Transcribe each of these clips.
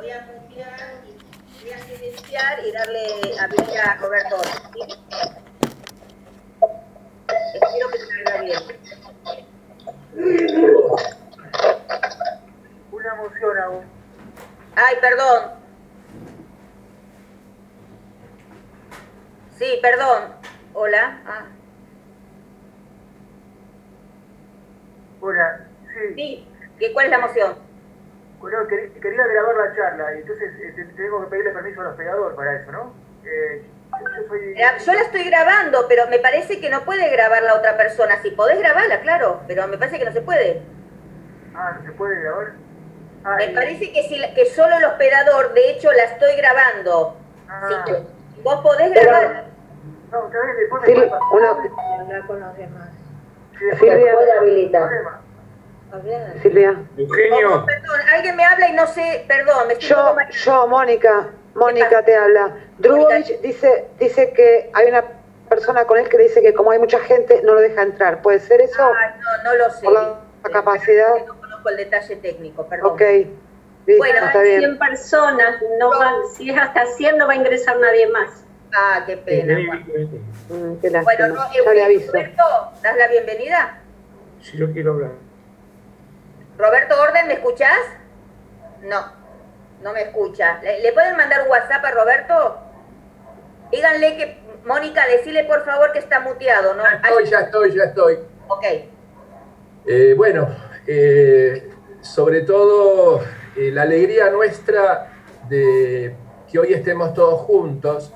Voy a mutear y voy a silenciar y darle a abrir a Roberto. ¿Sí? Espero que salga bien. Una emoción aún. Ay, perdón. Sí, perdón. Hola. Hola, sí. Sí, ¿cuál es la moción? Bueno, quería grabar la charla y entonces tengo que pedirle permiso al hospedador para eso, ¿no? Yo la estoy grabando, pero me parece que no puede grabar la otra persona. Si podés grabarla, claro, pero me parece que no se puede. Ah, ¿no se puede grabar? Me parece que solo el hospedador, de hecho la estoy grabando. Si vos podés grabar. No, tal vez después me hablar con los demás. Silvia, puede habilitar. Silvia. Eugenio. Perdón, alguien me habla y no sé, perdón, me estoy Yo, Mónica te habla. Drubovich dice que hay una persona con él que dice que como hay mucha gente no lo deja entrar. ¿Puede ser eso? No lo sé. Por la capacidad. No conozco el detalle técnico, perdón. Ok. Listo, bueno, está bien. 100 personas, si es hasta 100 no va a ingresar nadie más. Qué pena. Qué lástima. Bueno, ya le aviso. Roberto, ¿das la bienvenida? Si yo quiero hablar. Roberto Orden, ¿me escuchás? No me escucha. ¿Le pueden mandar un WhatsApp a Roberto? Díganle que, Mónica, decile por favor que está muteado, ¿no? Ya estoy. Ok. Bueno, sobre todo la alegría nuestra de que hoy estemos todos juntos,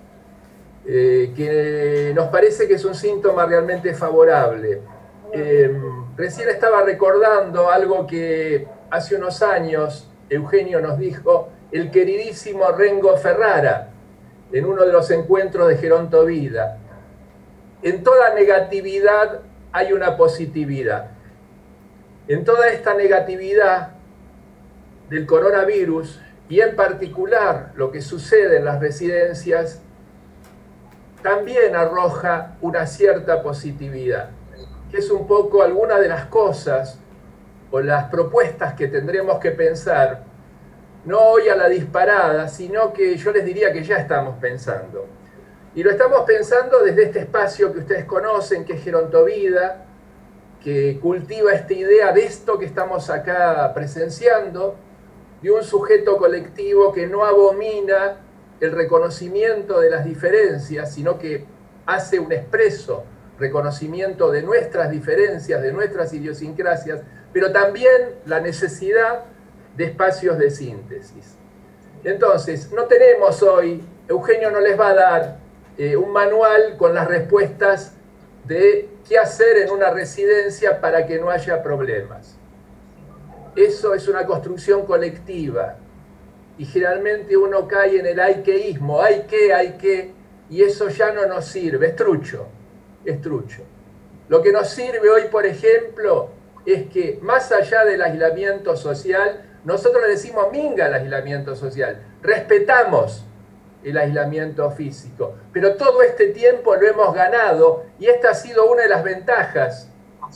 que nos parece que es un síntoma realmente favorable. Recién estaba recordando algo que hace unos años Eugenio nos dijo el queridísimo Rengo Ferrara en uno de los encuentros de Geronto Vida. En toda negatividad hay una positividad. En toda esta negatividad del coronavirus y en particular lo que sucede en las residencias también arroja una cierta positividad, que es un poco alguna de las cosas o las propuestas que tendremos que pensar, no hoy a la disparada, sino que yo les diría que ya estamos pensando. Y lo estamos pensando desde este espacio que ustedes conocen, que es Gerontovida, que cultiva esta idea de esto que estamos acá presenciando, de un sujeto colectivo que no abomina el reconocimiento de las diferencias, sino que hace un expreso reconocimiento de nuestras diferencias, de nuestras idiosincrasias, pero también la necesidad de espacios de síntesis. Entonces, no tenemos hoy, Eugenio no les va a dar un manual con las respuestas de qué hacer en una residencia para que no haya problemas. Eso es una construcción colectiva y generalmente uno cae en el hay queísmo, hay que, y eso ya no nos sirve, es trucho. Lo que nos sirve hoy, por ejemplo, es que más allá del aislamiento social, nosotros le decimos minga al aislamiento social, respetamos el aislamiento físico, pero todo este tiempo lo hemos ganado y esta ha sido una de las ventajas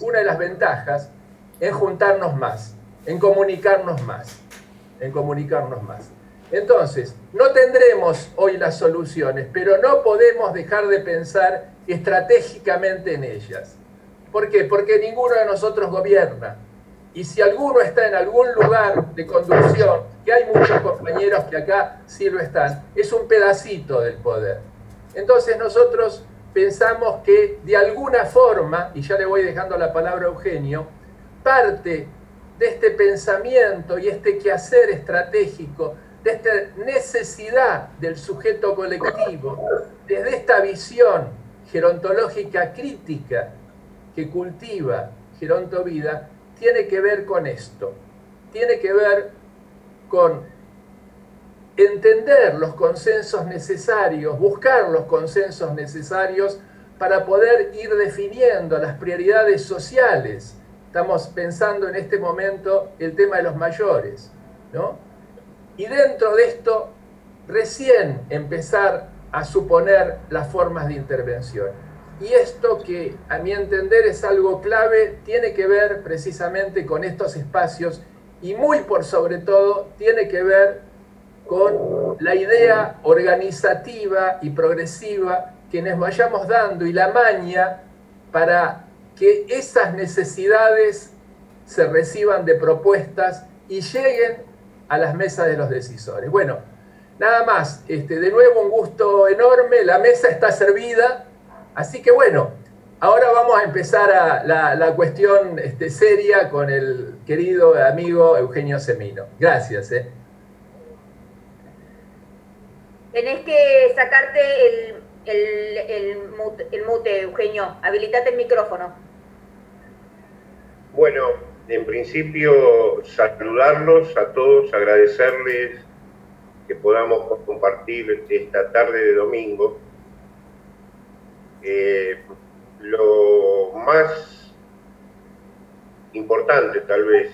en juntarnos más, en comunicarnos más. Entonces, no tendremos hoy las soluciones, pero no podemos dejar de pensar estratégicamente en ellas. ¿Por qué? Porque ninguno de nosotros gobierna. Y si alguno está en algún lugar de conducción, que hay muchos compañeros que acá sí lo están, es un pedacito del poder. Entonces nosotros pensamos que de alguna forma, y ya le voy dejando la palabra a Eugenio, parte de este pensamiento y este quehacer estratégico, de esta necesidad del sujeto colectivo, desde esta visión gerontológica crítica que cultiva Gerontovida, tiene que ver con esto, tiene que ver con entender los consensos necesarios, buscar los consensos necesarios para poder ir definiendo las prioridades sociales. Estamos pensando en este momento el tema de los mayores, ¿no? Y dentro de esto, recién empezar a suponer las formas de intervención. Y esto que, a mi entender, es algo clave, tiene que ver precisamente con estos espacios y muy por sobre todo tiene que ver con la idea organizativa y progresiva que nos vayamos dando y la maña para que esas necesidades se reciban de propuestas y lleguen a las mesas de los decisores. Bueno, nada más, de nuevo un gusto enorme, la mesa está servida, así que bueno, ahora vamos a empezar la cuestión seria con el querido amigo Eugenio Semino. Gracias. Tenés que sacarte el mute, Eugenio, habilitate el micrófono. Bueno, en principio saludarlos a todos, agradecerles que podamos compartir esta tarde de domingo. Lo más importante tal vez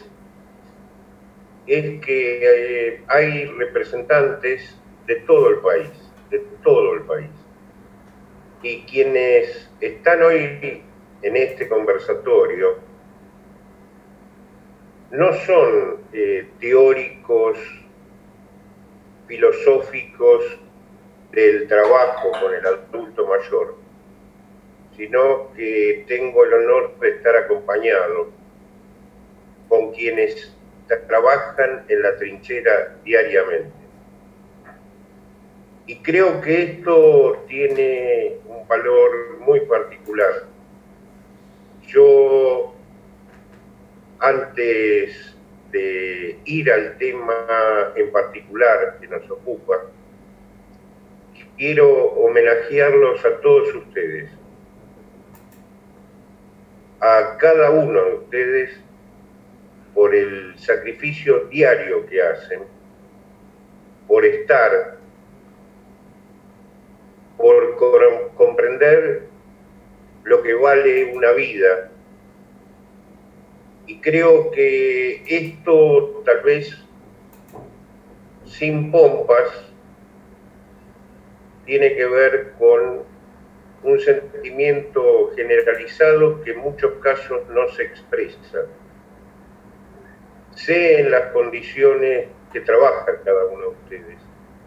es que hay representantes de todo el país, y quienes están hoy en este conversatorio no son teóricos filosóficos del trabajo con el adulto mayor, sino que tengo el honor de estar acompañado con quienes trabajan en la trinchera diariamente. Y creo que esto tiene un valor muy particular. Yo, antes de ir al tema en particular que nos ocupa, quiero homenajearlos a todos ustedes, a cada uno de ustedes, por el sacrificio diario que hacen, por estar, por comprender lo que vale una vida. Y creo que esto, tal vez sin pompas, tiene que ver con un sentimiento generalizado que en muchos casos no se expresa. Sé en las condiciones que trabajan cada uno de ustedes.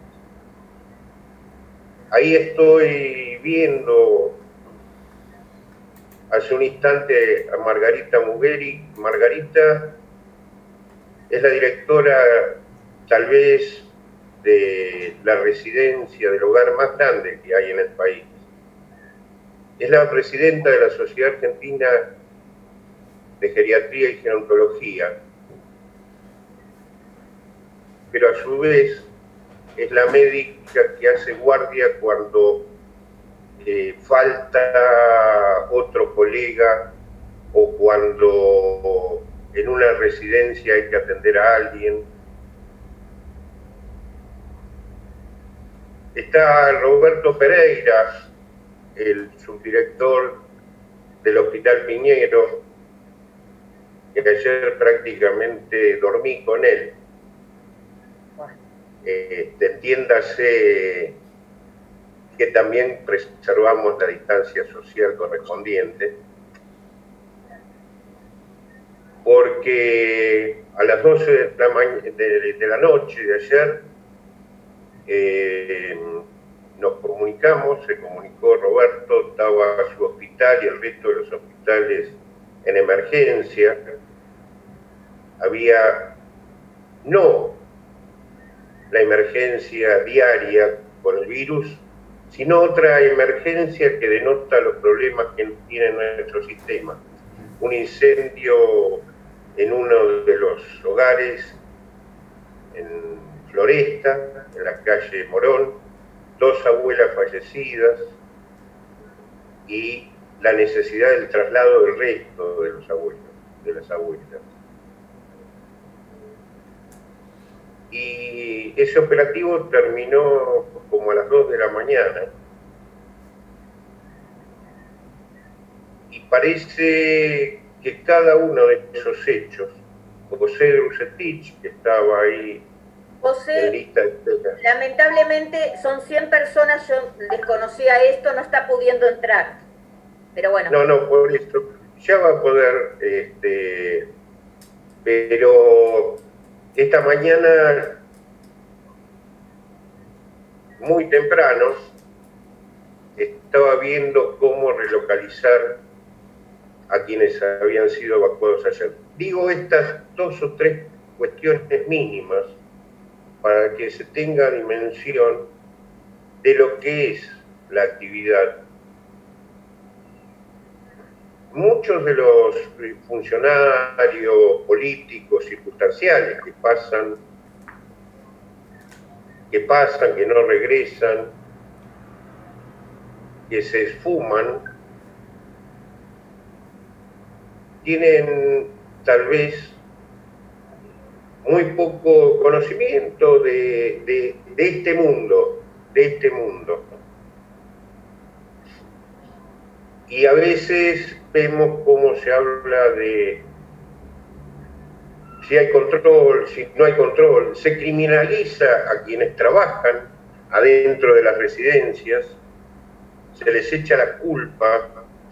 Ahí estoy viendo hace un instante a Margarita Mugheri. Margarita es la directora, tal vez, de la residencia, del hogar más grande que hay en el país. Es la presidenta de la Sociedad Argentina de Geriatría y Gerontología, pero a su vez es la médica que hace guardia cuando falta otro colega o cuando en una residencia hay que atender a alguien. Está Roberto Pereira, el subdirector del Hospital Piñero, que ayer prácticamente dormí con él. Entiéndase que también preservamos la distancia social correspondiente, porque a las 12 de la noche de ayer nos comunicamos, se comunicó Roberto, estaba a su hospital y el resto de los hospitales en emergencia. Había no la emergencia diaria con el virus, sino otra emergencia que denota los problemas que tiene nuestro sistema. Un incendio en uno de los hogares en Floresta, en la calle Morón, 2 abuelas fallecidas y la necesidad del traslado del resto de los abuelos, de las abuelas. Y ese operativo terminó como a las 2 de la mañana. Y parece que cada uno de esos hechos, José Drusetich, que estaba ahí José, en lista de espera, lamentablemente son 100 personas, yo desconocía esto, no está pudiendo entrar. Pero bueno. No, por eso ya va a poder, pero esta mañana muy temprano estaba viendo cómo relocalizar a quienes habían sido evacuados ayer. Digo estas 2 o 3 cuestiones mínimas para que se tenga dimensión de lo que es la actividad. Muchos de los funcionarios políticos circunstanciales que pasan, que no regresan, que se esfuman, tienen tal vez muy poco conocimiento de este mundo, Y a veces vemos cómo se habla de si hay control, si no hay control, se criminaliza a quienes trabajan adentro de las residencias, se les echa la culpa,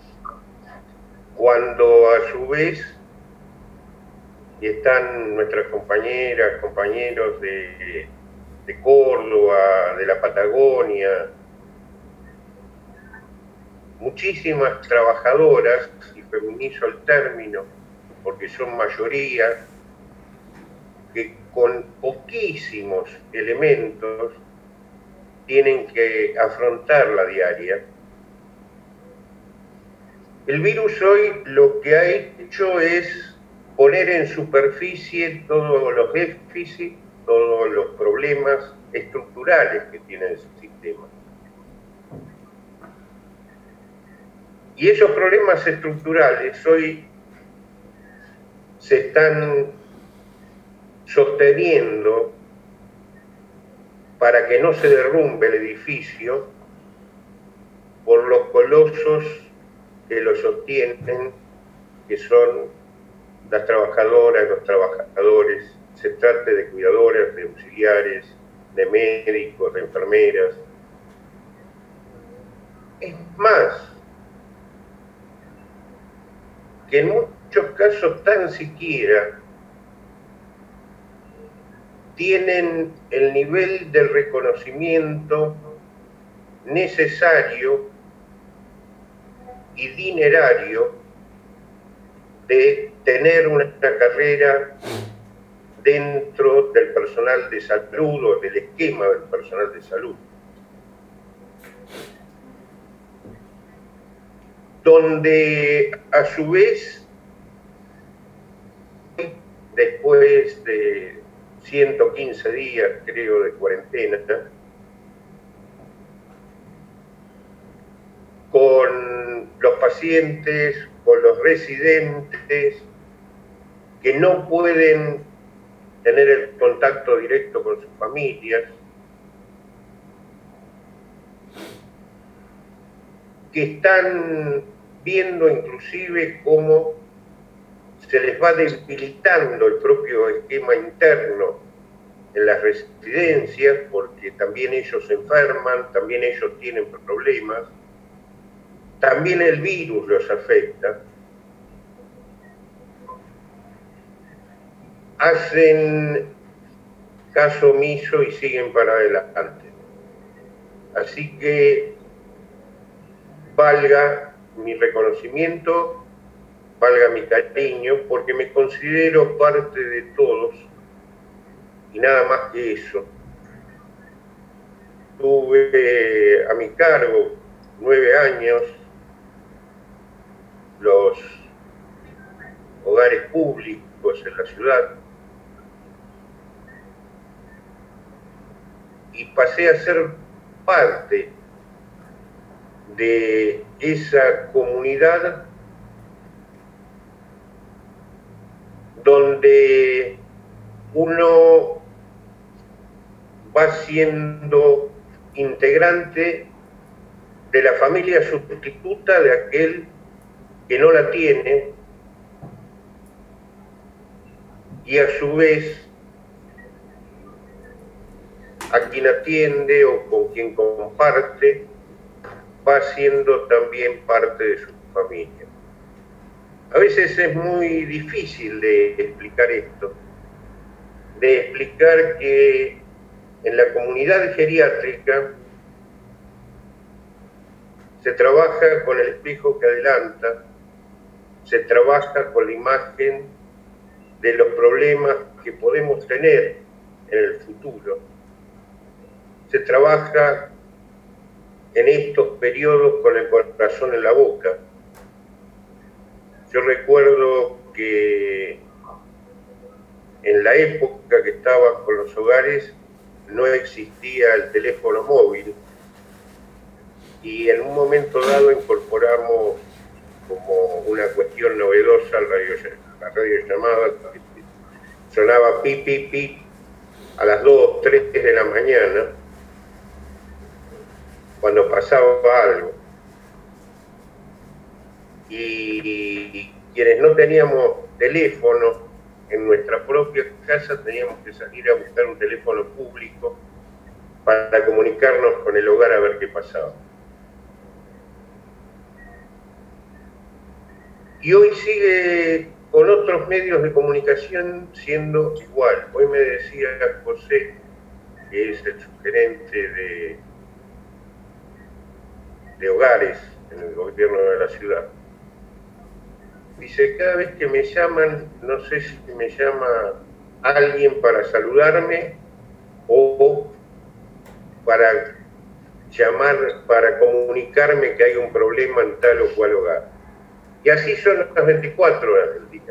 cuando a su vez están nuestras compañeras, compañeros de Córdoba, de la Patagonia, muchísimas trabajadoras, y feminizo el término porque son mayoría, que con poquísimos elementos tienen que afrontar la diaria. El virus hoy lo que ha hecho es poner en superficie todos los déficits, todos los problemas estructurales que tiene el sistema. Y esos problemas estructurales hoy se están sosteniendo para que no se derrumbe el edificio por los colosos que lo sostienen, que son las trabajadoras, los trabajadores, se trate de cuidadoras, de auxiliares, de médicos, de enfermeras. Es más, que en muchos casos tan siquiera tienen el nivel del reconocimiento necesario y dinerario de tener una carrera dentro del personal de salud o del esquema del personal de salud, donde a su vez, después de 115 días, creo, de cuarentena, con los pacientes, con los residentes, que no pueden tener el contacto directo con sus familias, que están viendo inclusive cómo se les va debilitando el propio esquema interno en las residencias, porque también ellos se enferman, también ellos tienen problemas, también el virus los afecta. Hacen caso omiso y siguen para adelante. Así que valga mi reconocimiento, valga mi cariño, porque me considero parte de todos y nada más que eso. Tuve a mi cargo 9 años los hogares públicos en la ciudad y pasé a ser parte de esa comunidad donde uno va siendo integrante de la familia sustituta de aquel que no la tiene y a su vez a quien atiende o con quien comparte va siendo también parte de su familia. A veces es muy difícil de explicar esto, de explicar que en la comunidad geriátrica se trabaja con el espejo que adelanta, se trabaja con la imagen de los problemas que podemos tener en el futuro, se trabaja en estos periodos con el corazón en la boca. Yo recuerdo que en la época que estaba con los hogares no existía el teléfono móvil y en un momento dado incorporamos como una cuestión novedosa la radiollamada, que sonaba pi, pi, pi a las 2, 3 de la mañana cuando pasaba algo. Y quienes no teníamos teléfono en nuestra propia casa teníamos que salir a buscar un teléfono público para comunicarnos con el hogar a ver qué pasaba. Y hoy sigue con otros medios de comunicación siendo igual. Hoy me decía José, que es el subgerente de hogares en el gobierno de la ciudad, dice, cada vez que me llaman, no sé si me llama alguien para saludarme o para llamar, para comunicarme que hay un problema en tal o cual hogar. Y así son las 24 horas del día.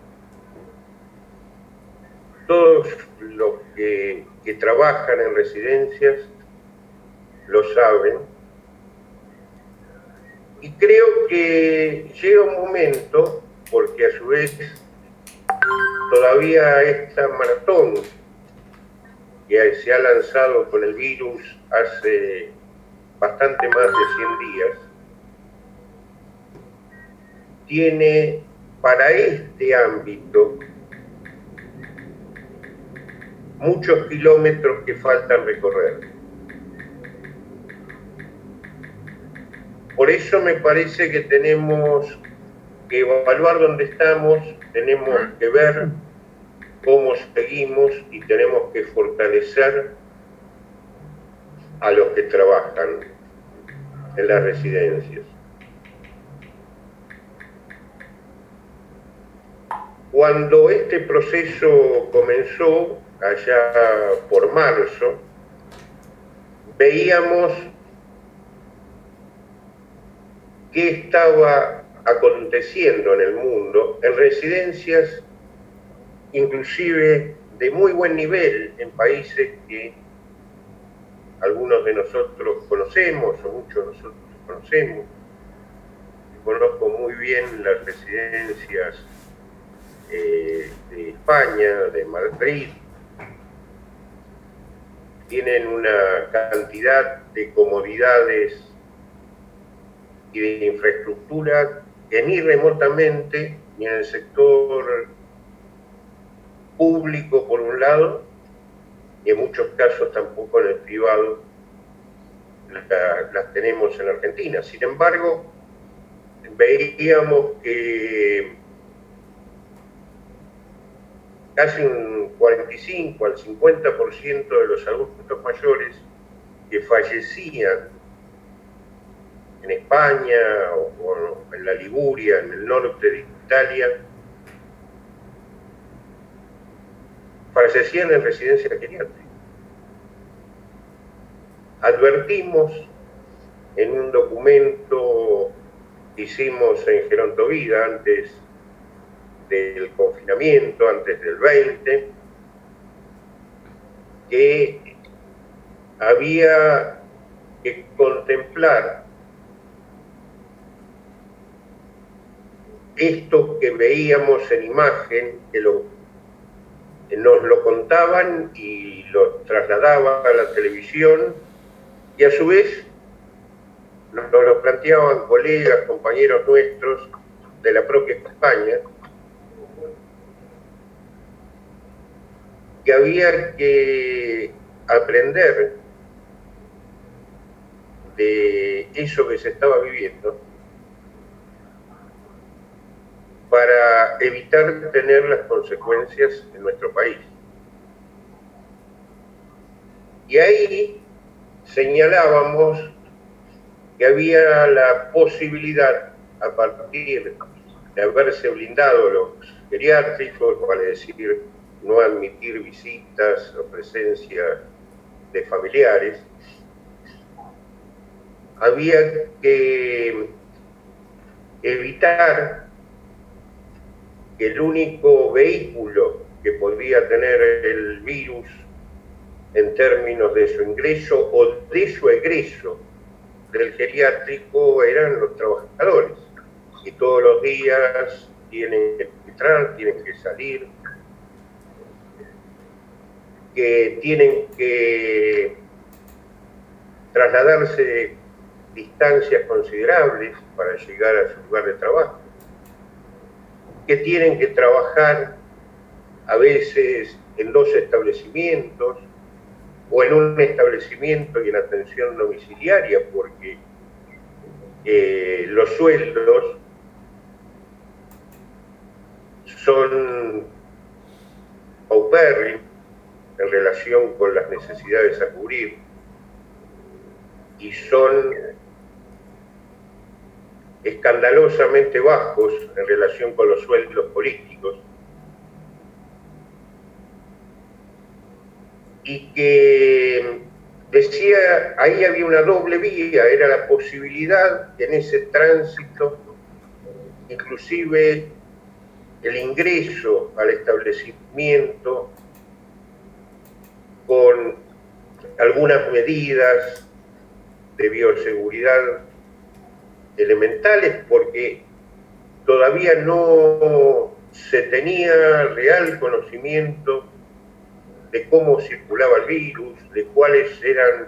Todos los que trabajan en residencias lo saben. Y creo que llega un momento, porque a su vez todavía esta maratón que se ha lanzado con el virus hace bastante más de 100 días, tiene para este ámbito muchos kilómetros que faltan recorrer. Por eso me parece que tenemos que evaluar dónde estamos, tenemos que ver cómo seguimos y tenemos que fortalecer a los que trabajan en las residencias. Cuando este proceso comenzó, allá por marzo, veíamos qué estaba aconteciendo en el mundo, en residencias inclusive de muy buen nivel, en países que algunos de nosotros conocemos, o muchos de nosotros conocemos. Conozco muy bien las residencias de España, de Madrid. Tienen una cantidad de comodidades y de infraestructura que ni remotamente, ni en el sector público por un lado, y en muchos casos tampoco en el privado, las tenemos en Argentina. Sin embargo, veíamos que casi un 45 al 50% de los adultos mayores que fallecían en España o en la Liguria, en el norte de Italia, fallecían en residencias geriátricas. Advertimos en un documento que hicimos en Gerontovida antes del confinamiento, antes del 20, que había que contemplar esto que veíamos en imagen, que nos lo contaban y lo trasladaban a la televisión, y a su vez nos lo planteaban colegas, compañeros nuestros de la propia España, que había que aprender de eso que se estaba viviendo para evitar tener las consecuencias en nuestro país. Y ahí señalábamos que había la posibilidad, a partir de haberse blindado los geriátricos, vale decir, no admitir visitas o presencia de familiares, había que evitar que el único vehículo que podía tener el virus en términos de su ingreso o de su egreso del geriátrico eran los trabajadores. Y todos los días tienen que entrar, tienen que salir, que tienen que trasladarse distancias considerables para llegar a su lugar de trabajo, que tienen que trabajar a veces en 2 establecimientos o en un establecimiento y en atención domiciliaria, porque los sueldos son paupérrimos en relación con las necesidades a cubrir y son escandalosamente bajos en relación con los sueldos políticos, y que decía, ahí había una doble vía, era la posibilidad en ese tránsito, inclusive el ingreso al establecimiento con algunas medidas de bioseguridad elementales, porque todavía no se tenía real conocimiento de cómo circulaba el virus, de cuáles eran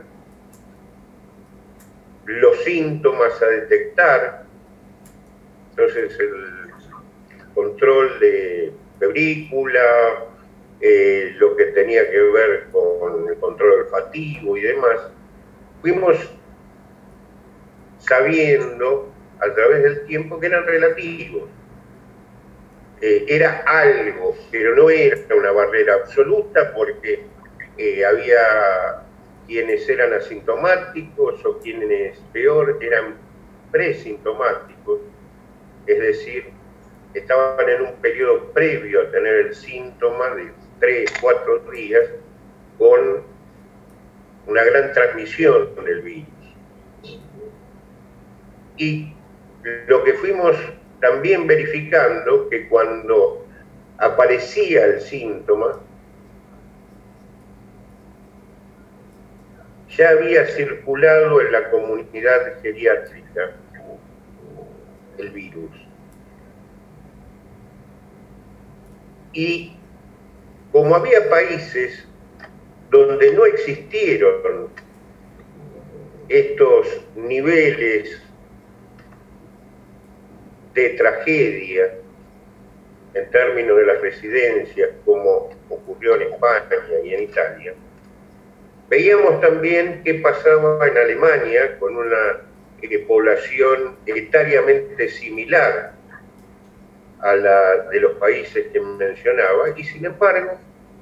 los síntomas a detectar. Entonces el control de febrícula, lo que tenía que ver con el control olfativo y demás, fuimos sabiendo a través del tiempo que eran relativos. Era algo, pero no era una barrera absoluta, porque había quienes eran asintomáticos o quienes peor eran presintomáticos, es decir, estaban en un periodo previo a tener el síntoma de 3, 4 días con una gran transmisión del virus. Y lo que fuimos también verificando, que cuando aparecía el síntoma, ya había circulado en la comunidad geriátrica el virus. Y como había países donde no existieron estos niveles de tragedia en términos de las residencias, como ocurrió en España y en Italia, veíamos también qué pasaba en Alemania con una población etariamente similar a la de los países que mencionaba, y sin embargo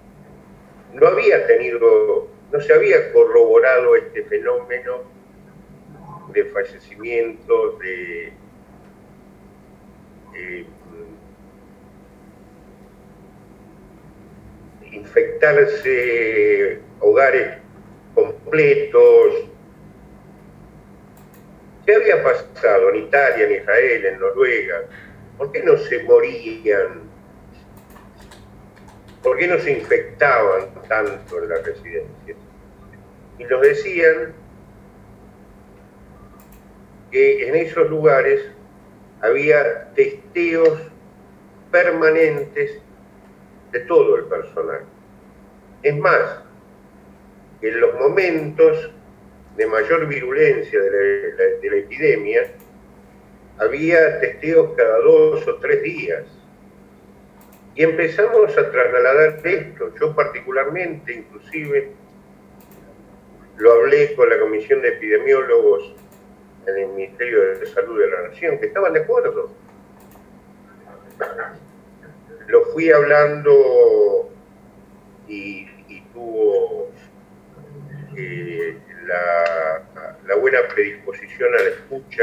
no se había corroborado este fenómeno de fallecimientos, de infectarse hogares completos. ¿Qué había pasado en Italia, en Israel, en Noruega? ¿Por qué no se morían? ¿Por qué no se infectaban tanto en las residencias? Y nos decían que en esos lugares había testeos permanentes de todo el personal. Es más, en los momentos de mayor virulencia de la epidemia, había testeos cada 2 o 3 días. Y empezamos a trasladar esto. Yo particularmente, inclusive, lo hablé con la Comisión de Epidemiólogos en el Ministerio de Salud de la Nación, que estaban de acuerdo. Lo fui hablando y tuvo la buena predisposición a la escucha,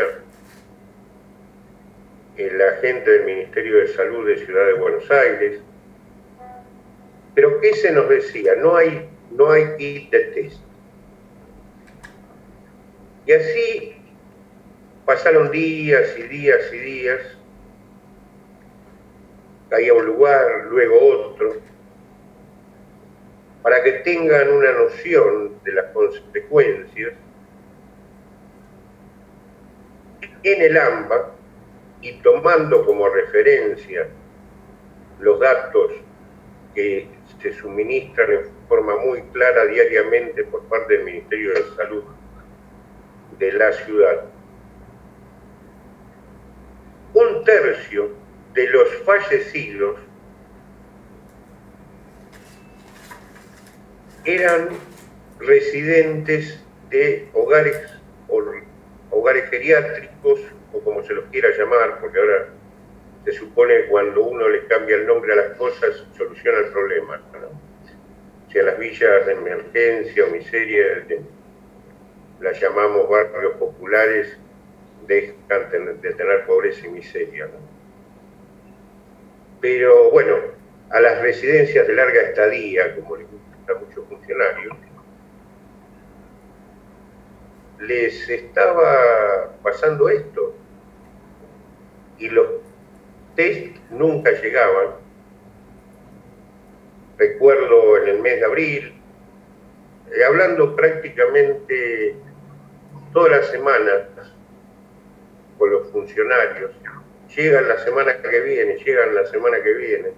la gente del Ministerio de Salud de Ciudad de Buenos Aires. Pero ¿qué se nos decía? No hay kit de test. Y así pasaron días y días y días, caía un lugar, luego otro, para que tengan una noción de las consecuencias. En el AMBA, y tomando como referencia los datos que se suministran en forma muy clara diariamente por parte del Ministerio de Salud de la ciudad, 1/3 de los fallecidos eran residentes de hogares geriátricos, o como se los quiera llamar, porque ahora se supone que cuando uno le cambia el nombre a las cosas soluciona el problema, ¿no? O sea, las villas de emergencia o miseria las llamamos barrios populares, dejan de tener pobreza y miseria, ¿no? Pero bueno, a las residencias de larga estadía, como les gusta a muchos funcionarios, les estaba pasando esto, y los test nunca llegaban. Recuerdo en el mes de abril, hablando prácticamente todas las semanas con los funcionarios, llegan la semana que viene, llegan la semana que viene.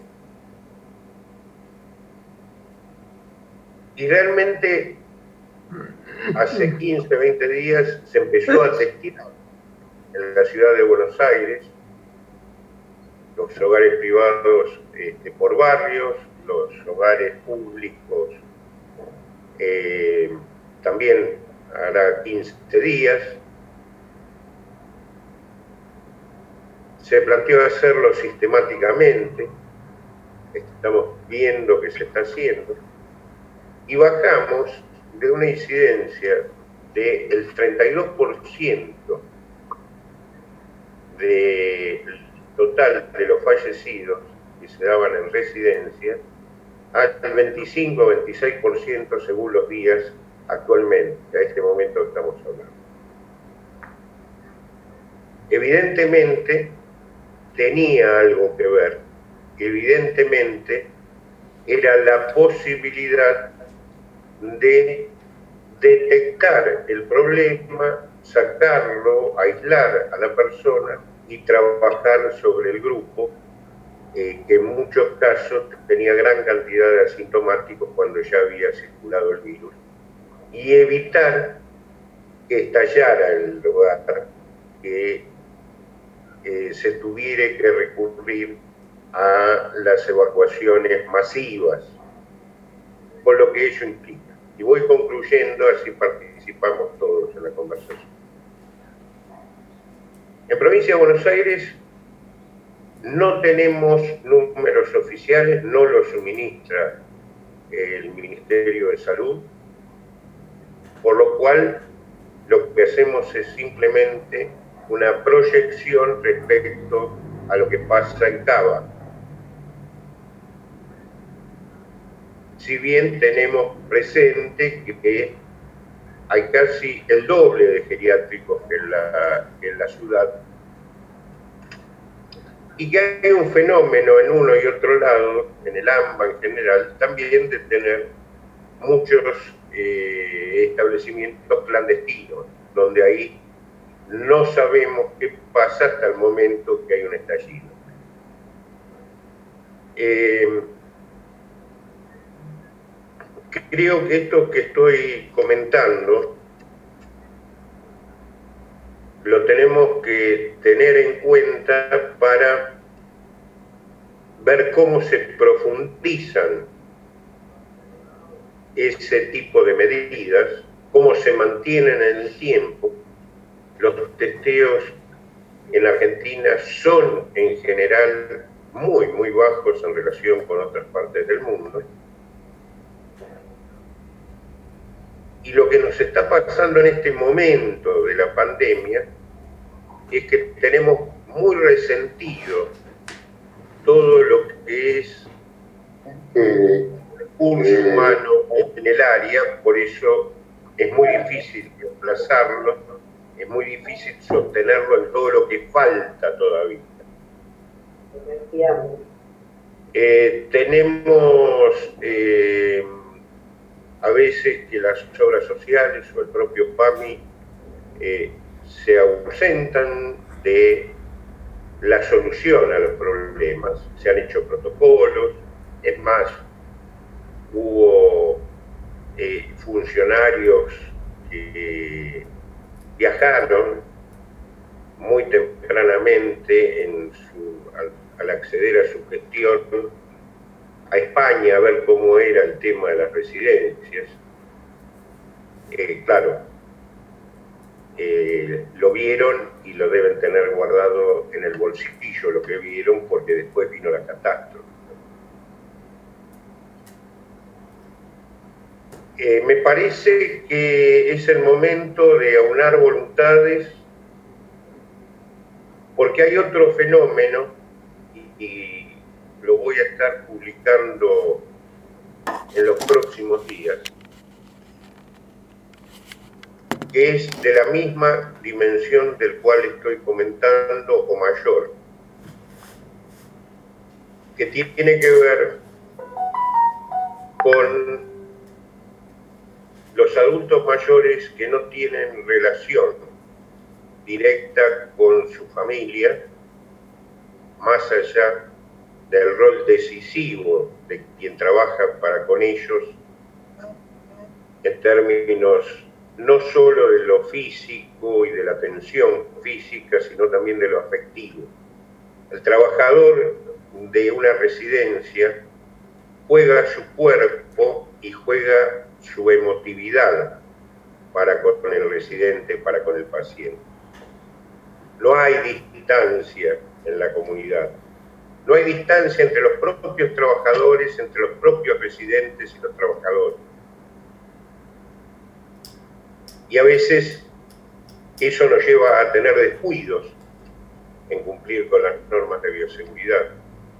Y realmente hace 15, 20 días se empezó a testear en la ciudad de Buenos Aires los hogares privados por barrios, los hogares públicos también hará 15 días. Se planteó hacerlo sistemáticamente, estamos viendo que se está haciendo, y bajamos de una incidencia del 32% del total de los fallecidos que se daban en residencia al 25-26% según los días actualmente, a este momento que estamos hablando. Evidentemente tenía algo que ver, evidentemente era la posibilidad de detectar el problema, sacarlo, aislar a la persona y trabajar sobre el grupo, que en muchos casos tenía gran cantidad de asintomáticos cuando ya había circulado el virus, y evitar que estallara el lugar, que se tuviera que recurrir a las evacuaciones masivas, con lo que ello implica. Y voy concluyendo, así participamos todos en la conversación. En Provincia de Buenos Aires no tenemos números oficiales, no los suministra el Ministerio de Salud, por lo cual lo que hacemos es simplemente una proyección respecto a lo que pasa en Cava. Si bien tenemos presente que hay casi el doble de geriátricos que en la ciudad, y que hay un fenómeno en uno y otro lado, en el AMBA en general, también de tener muchos establecimientos clandestinos, donde ahí no sabemos qué pasa hasta el momento que hay un estallido. Creo que esto que estoy comentando lo tenemos que tener en cuenta para ver cómo se profundizan ese tipo de medidas, cómo se mantienen en el tiempo. Los testeos en Argentina son en general muy, muy bajos en relación con otras partes del mundo. Y lo que nos está pasando en este momento de la pandemia es que tenemos muy resentido todo lo que es recurso humano en el área, por eso es muy difícil desplazarlo, es muy difícil sostenerlo en todo lo que falta todavía. Tenemos a veces que las obras sociales o el propio PAMI se ausentan de la solución a los problemas. Se han hecho protocolos, es más, hubo funcionarios que viajaron muy tempranamente al acceder a su gestión a España a ver cómo era el tema de las residencias. Claro, lo vieron y lo deben tener guardado en el bolsillo lo que vieron, porque después vino la catástrofe. Me parece que es el momento de aunar voluntades, porque hay otro fenómeno, y lo voy a estar publicando en los próximos días, que es de la misma dimensión del cual estoy comentando o mayor, que tiene que ver con los adultos mayores que no tienen relación directa con su familia, más allá del rol decisivo de quien trabaja para con ellos, en términos no solo de lo físico y de la atención física, sino también de lo afectivo. El trabajador de una residencia juega su cuerpo y juega su emotividad para con el residente, para con el paciente. No hay distancia en la comunidad. No hay distancia entre los propios trabajadores, entre los propios residentes y los trabajadores. Y a veces eso nos lleva a tener descuidos en cumplir con las normas de bioseguridad.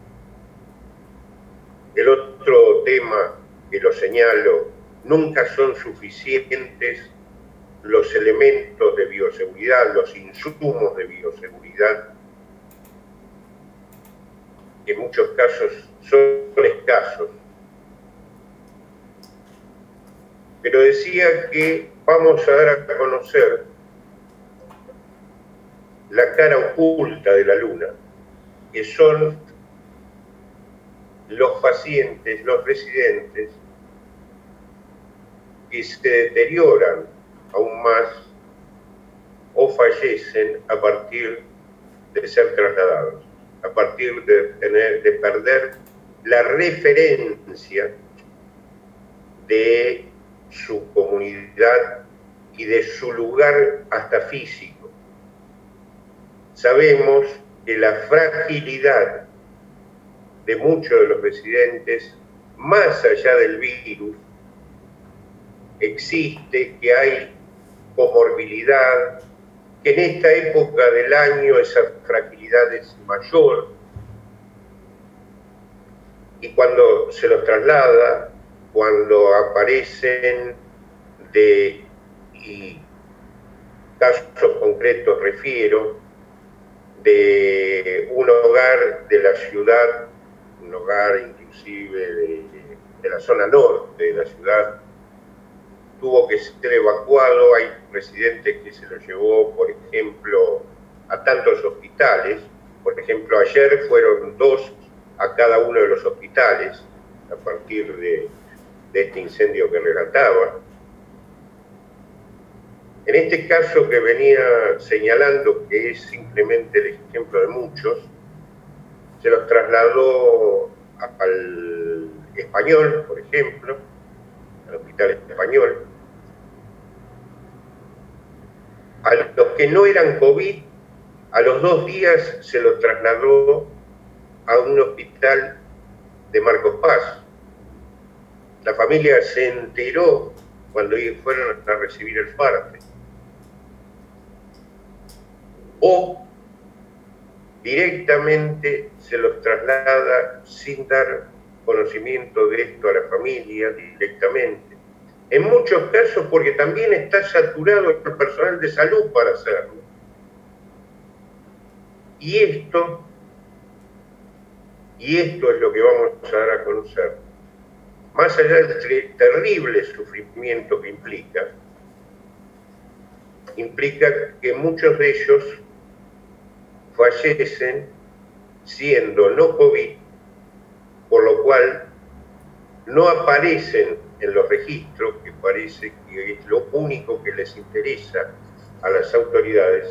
El otro tema que lo señalo, nunca son suficientes los elementos de bioseguridad, los insumos de bioseguridad, que en muchos casos son escasos. Pero decía que vamos a dar a conocer la cara oculta de la luna, que son los pacientes, los residentes, que se deterioran aún más o fallecen a partir de ser trasladados, a partir de perder la referencia de su comunidad y de su lugar hasta físico. Sabemos que la fragilidad de muchos de los residentes, más allá del virus, existe, que hay comorbilidad, que en esta época del año esa fragilidad es mayor, y cuando se los traslada, cuando aparecen y casos concretos refiero, de un hogar de la ciudad, un hogar inclusive de la zona norte de la ciudad, tuvo que ser evacuado. Hay residentes que se lo llevó, por ejemplo, a tantos hospitales. Por ejemplo, ayer fueron 2 a cada uno de los hospitales, a partir de este incendio que relataba. En este caso que venía señalando, que es simplemente el ejemplo de muchos, se los trasladó al Español, por ejemplo, al Hospital Español. A los que no eran COVID, a los 2 días se los trasladó a un hospital de Marcos Paz. La familia se enteró cuando fueron a recibir el parte. O directamente se los traslada sin dar conocimiento de esto a la familia directamente. En muchos casos porque también está saturado el personal de salud para hacerlo. Y esto es lo que vamos a dar a conocer. Más allá del terrible sufrimiento que implica que muchos de ellos fallecen siendo no COVID, por lo cual no aparecen en los registros, que parece que es lo único que les interesa a las autoridades,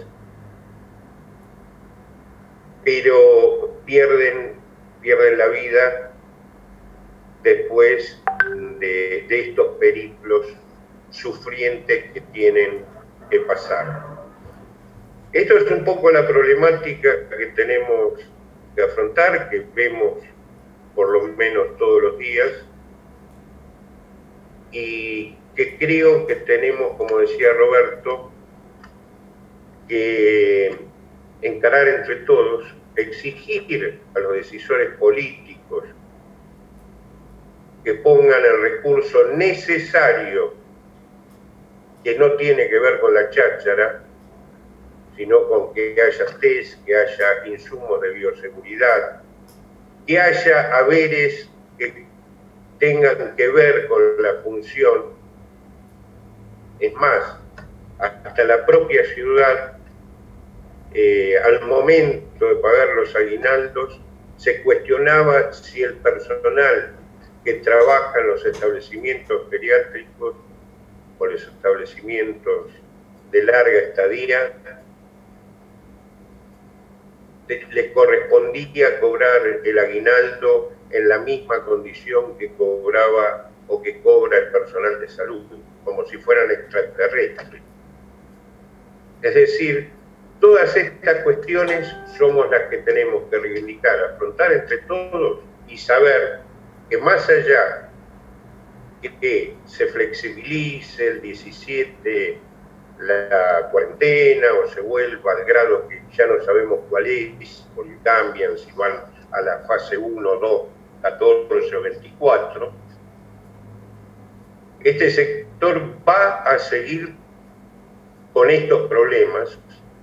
pero pierden la vida después de estos periplos sufrientes que tienen que pasar. Esto es un poco la problemática que tenemos que afrontar, que vemos por lo menos todos los días, y que creo que tenemos, como decía Roberto, que encarar entre todos, exigir a los decisores políticos que pongan el recurso necesario, que no tiene que ver con la cháchara, sino con que haya test, que haya insumos de bioseguridad, que haya haberes que tengan que ver con la función. Es más, hasta la propia ciudad, al momento de pagar los aguinaldos, se cuestionaba si el personal que trabaja en los establecimientos geriátricos o los establecimientos de larga estadía les correspondía cobrar el aguinaldo en la misma condición que cobraba o que cobra el personal de salud, como si fueran extraterrestres. Es decir, todas estas cuestiones somos las que tenemos que reivindicar, afrontar entre todos y saber que más allá que se flexibilice el 17 la cuarentena o se vuelva al grado que ya no sabemos cuál es, porque cambian si van a la fase 1, 2, 14 o 24, este sector va a seguir con estos problemas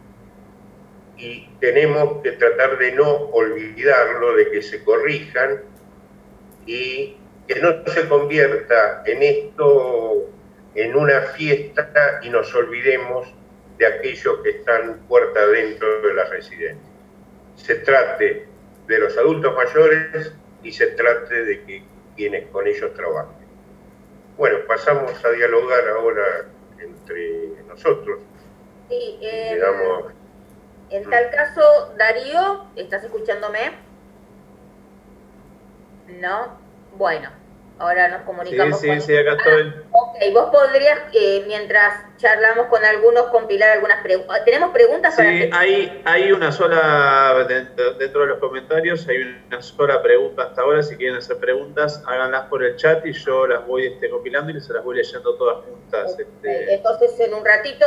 y tenemos que tratar de no olvidarlo, de que se corrijan y que no se convierta en esto en una fiesta y nos olvidemos de aquellos que están puerta adentro de las residencias. Se trate de los adultos mayores y se trate de que quienes con ellos trabajen. Bueno, pasamos a dialogar ahora entre nosotros. Sí, digamos, en tal caso, Darío, ¿estás escuchándome? ¿No? Bueno, ahora nos comunicamos con... Sí, acá estoy. Ok, vos podrías, mientras charlamos con algunos, compilar algunas preguntas. ¿Tenemos preguntas para Sí, hay una sola, dentro de los comentarios, hay una sola pregunta hasta ahora. Si quieren hacer preguntas, háganlas por el chat y yo las voy compilando y se las voy leyendo todas juntas. Entonces, en un ratito...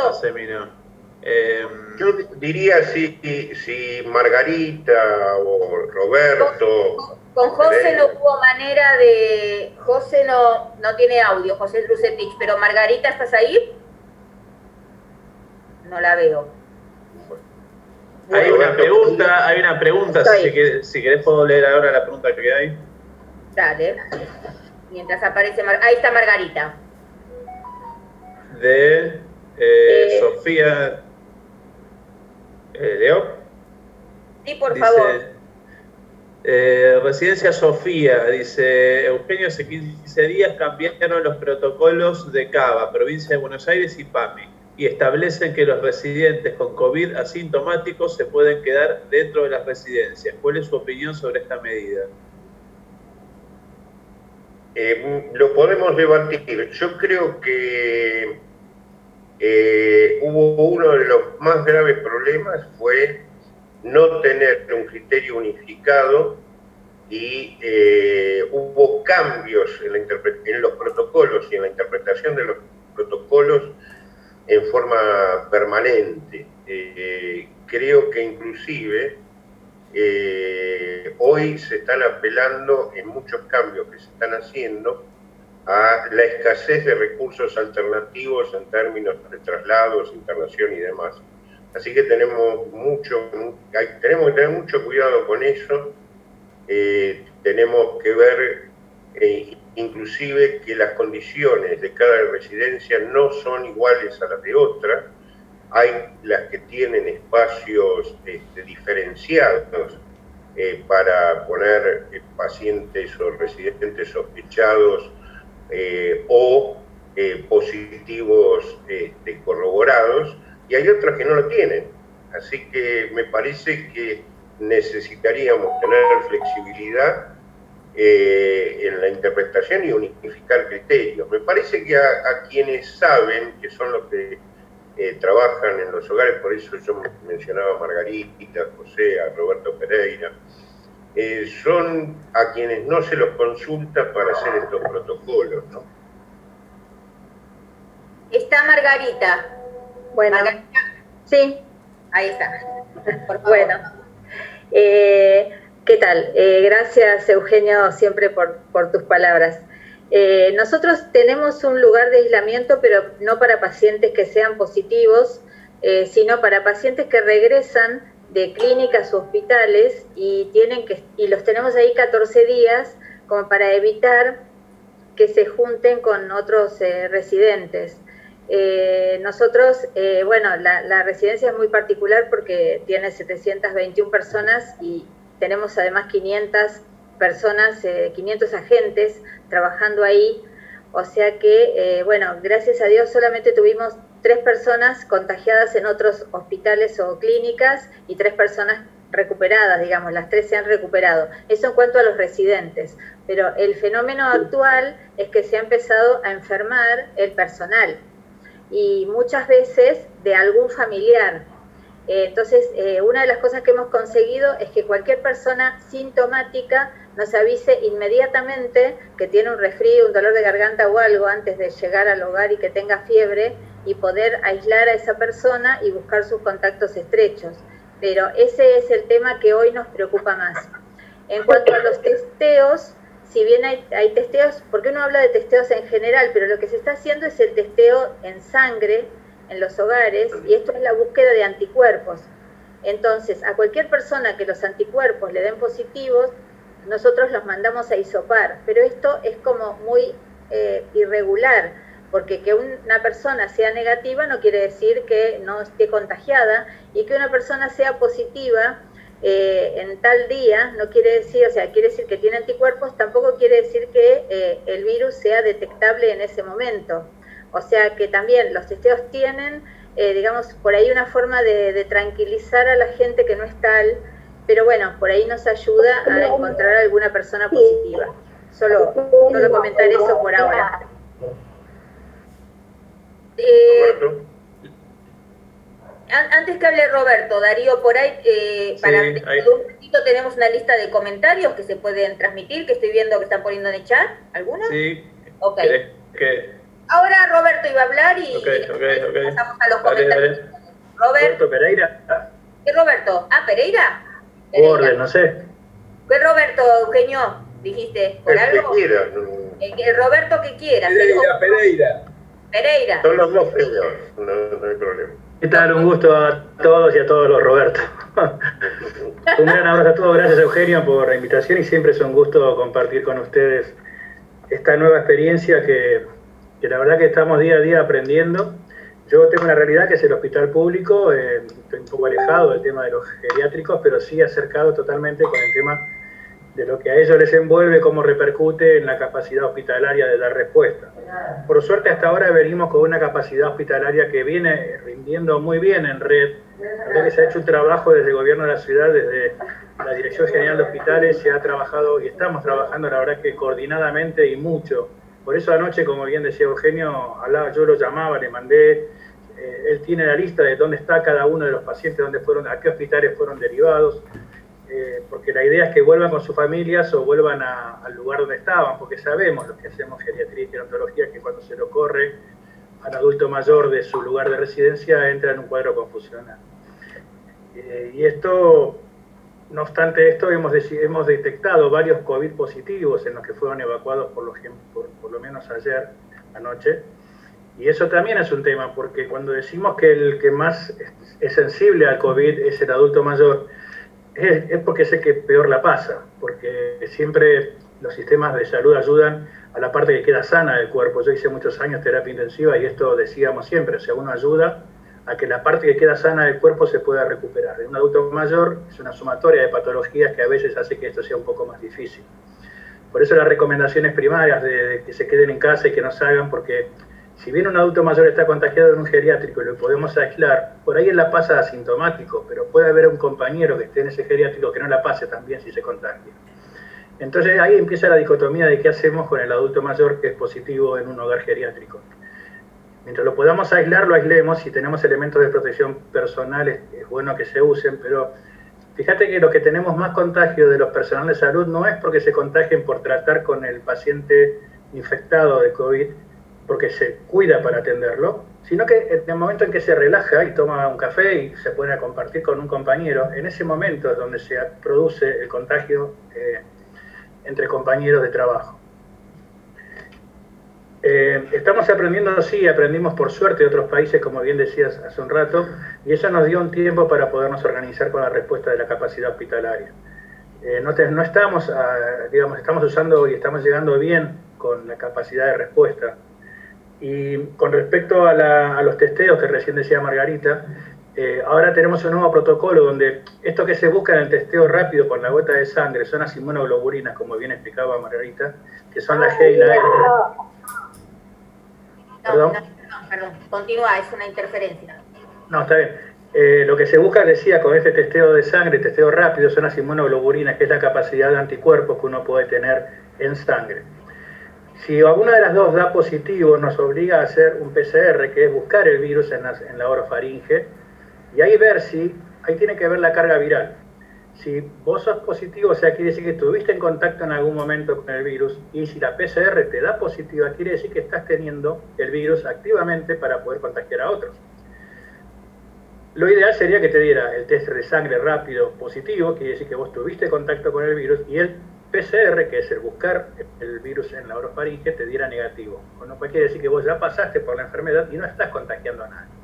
yo diría si Margarita o Roberto... Con José no hubo manera de... José no tiene audio, José Lucetich, pero Margarita, ¿estás ahí? No la veo. Hay una pregunta, si querés puedo leer ahora la pregunta que hay. Dale. Mientras aparece... Ahí está Margarita. De Sofía... ¿Leo? Sí, por favor. Residencia Sofía, dice Eugenio, hace 15 días cambiaron los protocolos de CABA, Provincia de Buenos Aires y PAMI, y establecen que los residentes con COVID asintomáticos se pueden quedar dentro de las residencias. ¿Cuál es su opinión sobre esta medida? Lo podemos debatir. Yo creo que hubo uno de los más graves problemas fue no tener un criterio unificado y hubo cambios en los protocolos y en la interpretación de los protocolos en forma permanente. Creo que inclusive hoy se están apelando en muchos cambios que se están haciendo a la escasez de recursos alternativos en términos de traslados, internación y demás. Así que tenemos que tener mucho cuidado con eso. Tenemos que ver inclusive que las condiciones de cada residencia no son iguales a las de otra. Hay las que tienen espacios diferenciados para poner pacientes o residentes sospechados o positivos corroborados, y hay otras que no lo tienen. Así que me parece que necesitaríamos tener flexibilidad en la interpretación y unificar criterios. Me parece que a quienes saben, que son los que trabajan en los hogares, por eso yo mencionaba a Margarita, a José, a Roberto Pereira, son a quienes no se los consulta para hacer estos protocolos, ¿no? Está Margarita. Bueno, Margarita. sí. Ahí está. Por favor. Bueno, ¿qué tal? Gracias, Eugenio, siempre por tus palabras. Nosotros tenemos un lugar de aislamiento, pero no para pacientes que sean positivos, sino para pacientes que regresan de clínicas u hospitales y los tenemos ahí 14 días como para evitar que se junten con otros residentes. Nosotros, bueno, la residencia es muy particular porque tiene 721 personas y tenemos además 500 personas, 500 agentes trabajando ahí, o sea que, bueno, gracias a Dios solamente tuvimos 3 personas contagiadas en otros hospitales o clínicas y 3 personas recuperadas, digamos, las 3 se han recuperado. Eso en cuanto a los residentes, pero el fenómeno actual es que se ha empezado a enfermar el personal y muchas veces de algún familiar. Entonces, una de las cosas que hemos conseguido es que cualquier persona sintomática nos avise inmediatamente que tiene un resfrío, un dolor de garganta o algo antes de llegar al hogar y que tenga fiebre y poder aislar a esa persona y buscar sus contactos estrechos. Pero ese es el tema que hoy nos preocupa más. En cuanto a los testeos, si bien hay testeos, porque uno habla de testeos en general, pero lo que se está haciendo es el testeo en sangre, en los hogares, y esto es la búsqueda de anticuerpos. Entonces, a cualquier persona que los anticuerpos le den positivos, nosotros los mandamos a hisopar, pero esto es como muy irregular, porque que una persona sea negativa no quiere decir que no esté contagiada, y que una persona sea positiva en tal día no quiere decir, o sea, quiere decir que tiene anticuerpos, tampoco quiere decir que el virus sea detectable en ese momento. O sea que también los testeos tienen, digamos, por ahí una forma de tranquilizar a la gente que no es tal, pero bueno, por ahí nos ayuda a encontrar alguna persona positiva. Solo comentar eso por ahora. Antes que hable Roberto, Darío, por ahí, para un ratito tenemos una lista de comentarios que se pueden transmitir, que estoy viendo que están poniendo en el chat. ¿Algunos? Sí. Ok. ¿Qué? Ahora Roberto iba a hablar y okay. pasamos a los comentarios. Dale. Roberto Pereira. ¿Qué Roberto? Ah, Pereira. Orden, no sé. ¿Qué Roberto, Eugenio? Dijiste, ¿por algo? Que quiera. El Roberto que quiera. Pereira. Son los dos feos, no hay problema. ¿Qué tal? Un gusto a todos y a todos los Roberto. Un gran abrazo a todos. Gracias, Eugenio, por la invitación y siempre es un gusto compartir con ustedes esta nueva experiencia que la verdad que estamos día a día aprendiendo. Yo tengo una realidad que es el hospital público, estoy un poco alejado del tema de los geriátricos, pero sí acercado totalmente con el tema de lo que a ellos les envuelve, cómo repercute en la capacidad hospitalaria de dar respuesta. Por suerte hasta ahora venimos con una capacidad hospitalaria que viene rindiendo muy bien en red. La verdad que se ha hecho un trabajo desde el gobierno de la ciudad, desde la Dirección General de Hospitales, se ha trabajado y estamos trabajando la verdad que coordinadamente y mucho. Por eso anoche, como bien decía Eugenio, yo lo llamaba, le mandé, él tiene la lista de dónde está cada uno de los pacientes, a qué hospitales fueron derivados, porque la idea es que vuelvan con sus familias o vuelvan al lugar donde estaban, porque sabemos los que hacemos geriatría y gerontología que cuando se lo corre al adulto mayor de su lugar de residencia, entra en un cuadro confusional. Y esto, no obstante esto, hemos detectado varios COVID positivos en los que fueron evacuados por lo menos ayer, anoche. Y eso también es un tema, porque cuando decimos que el que más es sensible al COVID es el adulto mayor, es porque es el que peor la pasa, porque siempre los sistemas de salud ayudan a la parte que queda sana del cuerpo. Yo hice muchos años terapia intensiva y esto decíamos siempre, o sea, uno ayuda a que la parte que queda sana del cuerpo se pueda recuperar. En un adulto mayor es una sumatoria de patologías que a veces hace que esto sea un poco más difícil. Por eso las recomendaciones primarias de que se queden en casa y que no salgan, porque si bien un adulto mayor está contagiado en un geriátrico y lo podemos aislar, por ahí él la pasa asintomático, pero puede haber un compañero que esté en ese geriátrico que no la pase también si se contagia. Entonces ahí empieza la dicotomía de qué hacemos con el adulto mayor que es positivo en un hogar geriátrico. Mientras lo podamos aislar, lo aislemos. Si tenemos elementos de protección personal, es bueno que se usen, pero fíjate que lo que tenemos más contagio de los personales de salud no es porque se contagien por tratar con el paciente infectado de COVID, porque se cuida para atenderlo, sino que en el momento en que se relaja y toma un café y se pone a compartir con un compañero, en ese momento es donde se produce el contagio entre compañeros de trabajo. Estamos aprendiendo, sí, aprendimos por suerte de otros países, como bien decías hace un rato, y eso nos dio un tiempo para podernos organizar con la respuesta de la capacidad hospitalaria. No estamos, digamos, estamos usando y estamos llegando bien con la capacidad de respuesta. Y con respecto a los testeos que recién decía Margarita, ahora tenemos un nuevo protocolo donde esto que se busca en el testeo rápido con la gota de sangre son las inmunoglobulinas, como bien explicaba Margarita, que son la G y la E. ¿Perdón? Perdón, continúa, es una interferencia. No, está bien. Lo que se busca, decía, con este testeo de sangre, testeo rápido, son las inmunoglobulinas, que es la capacidad de anticuerpos que uno puede tener en sangre. Si alguna de las dos da positivo, nos obliga a hacer un PCR, que es buscar el virus en la orofaringe, y ahí ver si, ahí tiene que ver la carga viral. Si vos sos positivo, o sea, quiere decir que estuviste en contacto en algún momento con el virus, y si la PCR te da positiva, quiere decir que estás teniendo el virus activamente para poder contagiar a otros. Lo ideal sería que te diera el test de sangre rápido positivo, quiere decir que vos tuviste contacto con el virus, y el PCR, que es el buscar el virus en la orofaringe, te diera negativo. Con lo cual quiere decir que vos ya pasaste por la enfermedad y no estás contagiando a nadie.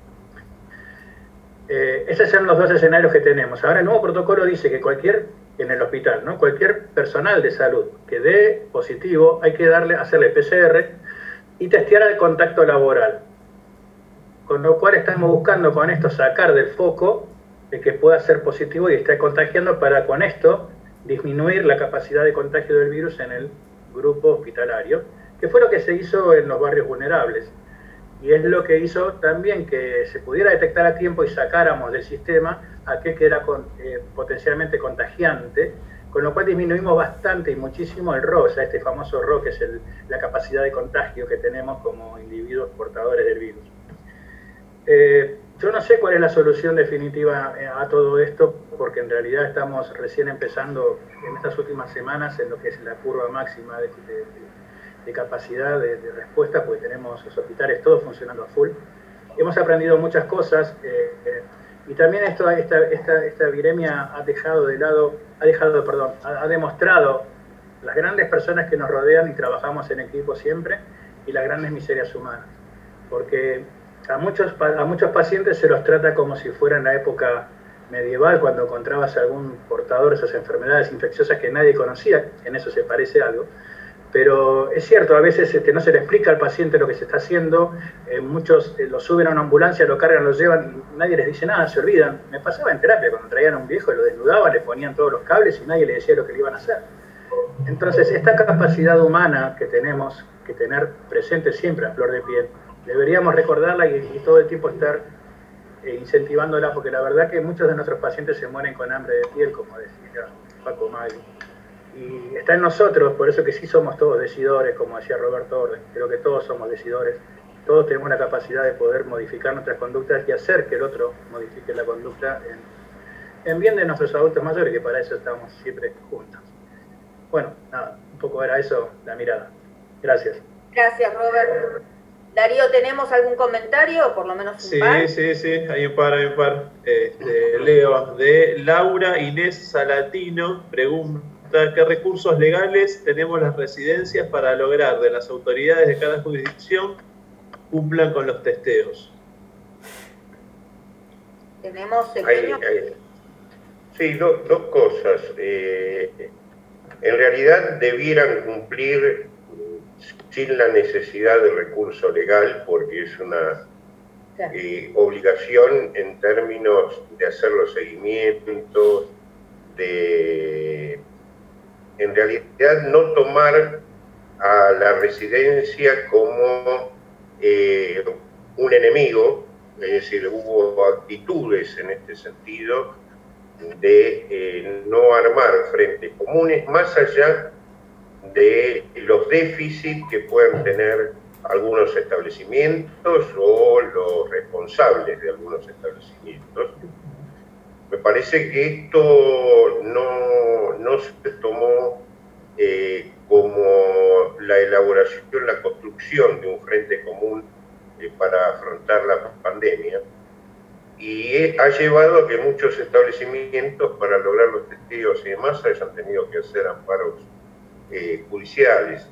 Esos son los dos escenarios que tenemos. Ahora el nuevo protocolo dice que en el hospital, ¿no? Cualquier personal de salud que dé positivo, hay que hacerle PCR y testear al contacto laboral. Con lo cual estamos buscando con esto sacar del foco de que pueda ser positivo y esté contagiando para con esto disminuir la capacidad de contagio del virus en el grupo hospitalario, que fue lo que se hizo en los barrios vulnerables. Y es lo que hizo también que se pudiera detectar a tiempo y sacáramos del sistema aquel que era potencialmente contagiante, con lo cual disminuimos bastante y muchísimo el RO, o sea, este famoso RO, que es la capacidad de contagio que tenemos como individuos portadores del virus. Yo no sé cuál es la solución definitiva a todo esto, porque en realidad estamos recién empezando en estas últimas semanas en lo que es la curva máxima de capacidad de respuesta, porque tenemos los hospitales todos funcionando a full. Hemos aprendido muchas cosas y también esta viremia ha demostrado las grandes personas que nos rodean y trabajamos en equipo siempre y las grandes miserias humanas, porque a muchos pacientes se los trata como si fuera en la época medieval, cuando encontrabas algún portador de esas enfermedades infecciosas que nadie conocía, en eso se parece algo. Pero es cierto, a veces no se le explica al paciente lo que se está haciendo, muchos lo suben a una ambulancia, lo cargan, lo llevan, y nadie les dice nada, se olvidan. Me pasaba en terapia, cuando traían a un viejo, lo desnudaban, le ponían todos los cables y nadie le decía lo que le iban a hacer. Entonces, esta capacidad humana que tenemos que tener presente siempre a flor de piel, deberíamos recordarla y todo el tiempo estar incentivándola, porque la verdad que muchos de nuestros pacientes se mueren con hambre de piel, como decía Paco Maggi. Y está en nosotros, por eso que sí somos todos decidores, como decía Roberto Orden. Creo que todos somos decidores, todos tenemos la capacidad de poder modificar nuestras conductas y hacer que el otro modifique la conducta en bien de nuestros adultos mayores, que para eso estamos siempre juntos. Bueno, nada, un poco era eso la mirada. Gracias. Gracias, Robert. Darío, ¿tenemos algún comentario? O por lo menos un par. Sí, hay un par. Leo, de Laura Inés Salatino, pregunta, ¿qué recursos legales tenemos las residencias para lograr de las autoridades de cada jurisdicción cumplan con los testeos? Tenemos, Sí, dos cosas. En realidad debieran cumplir sin la necesidad de recurso legal, porque es una obligación en términos de hacer los seguimientos, en realidad no tomar a la residencia como un enemigo, es decir, hubo actitudes en este sentido de no armar frentes comunes, más allá de los déficits que puedan tener algunos establecimientos o los responsables de algunos establecimientos. Me parece que esto no se tomó como la elaboración, la construcción de un frente común para afrontar la pandemia, y ha llevado a que muchos establecimientos, para lograr los testeos y demás, hayan tenido que hacer amparos judiciales.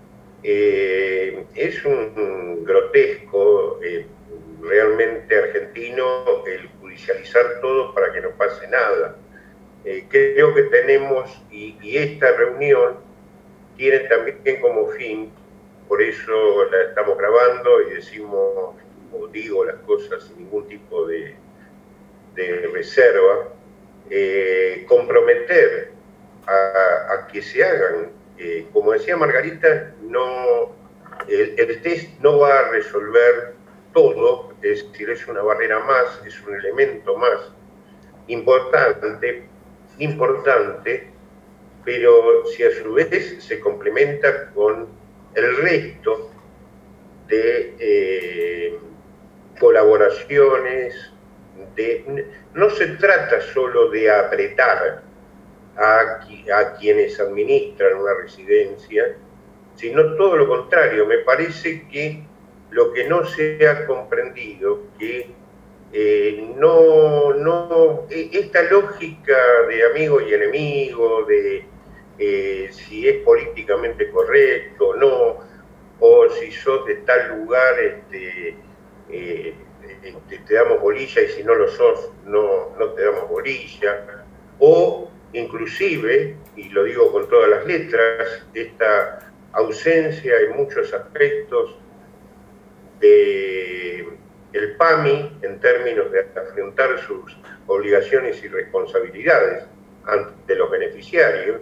Es un grotesco realmente argentino el judicializar todo para que no pase nada. Creo que tenemos, y esta reunión tiene también como fin, por eso la estamos grabando y decimos, o digo las cosas sin ningún tipo de reserva, comprometer a que se hagan. Como decía Margarita, el test no va a resolver todo, es decir, es una barrera más, es un elemento más importante, pero si a su vez se complementa con el resto de colaboraciones, no se trata solo de apretar a quienes administran una residencia, sino todo lo contrario. Me parece que lo que no se ha comprendido, que esta lógica de amigo y enemigo, de si es políticamente correcto o no, o si sos de tal lugar, te damos bolilla, y si no lo sos, no te damos bolilla, o inclusive, y lo digo con todas las letras, esta ausencia en muchos aspectos del PAMI en términos de afrontar sus obligaciones y responsabilidades ante los beneficiarios,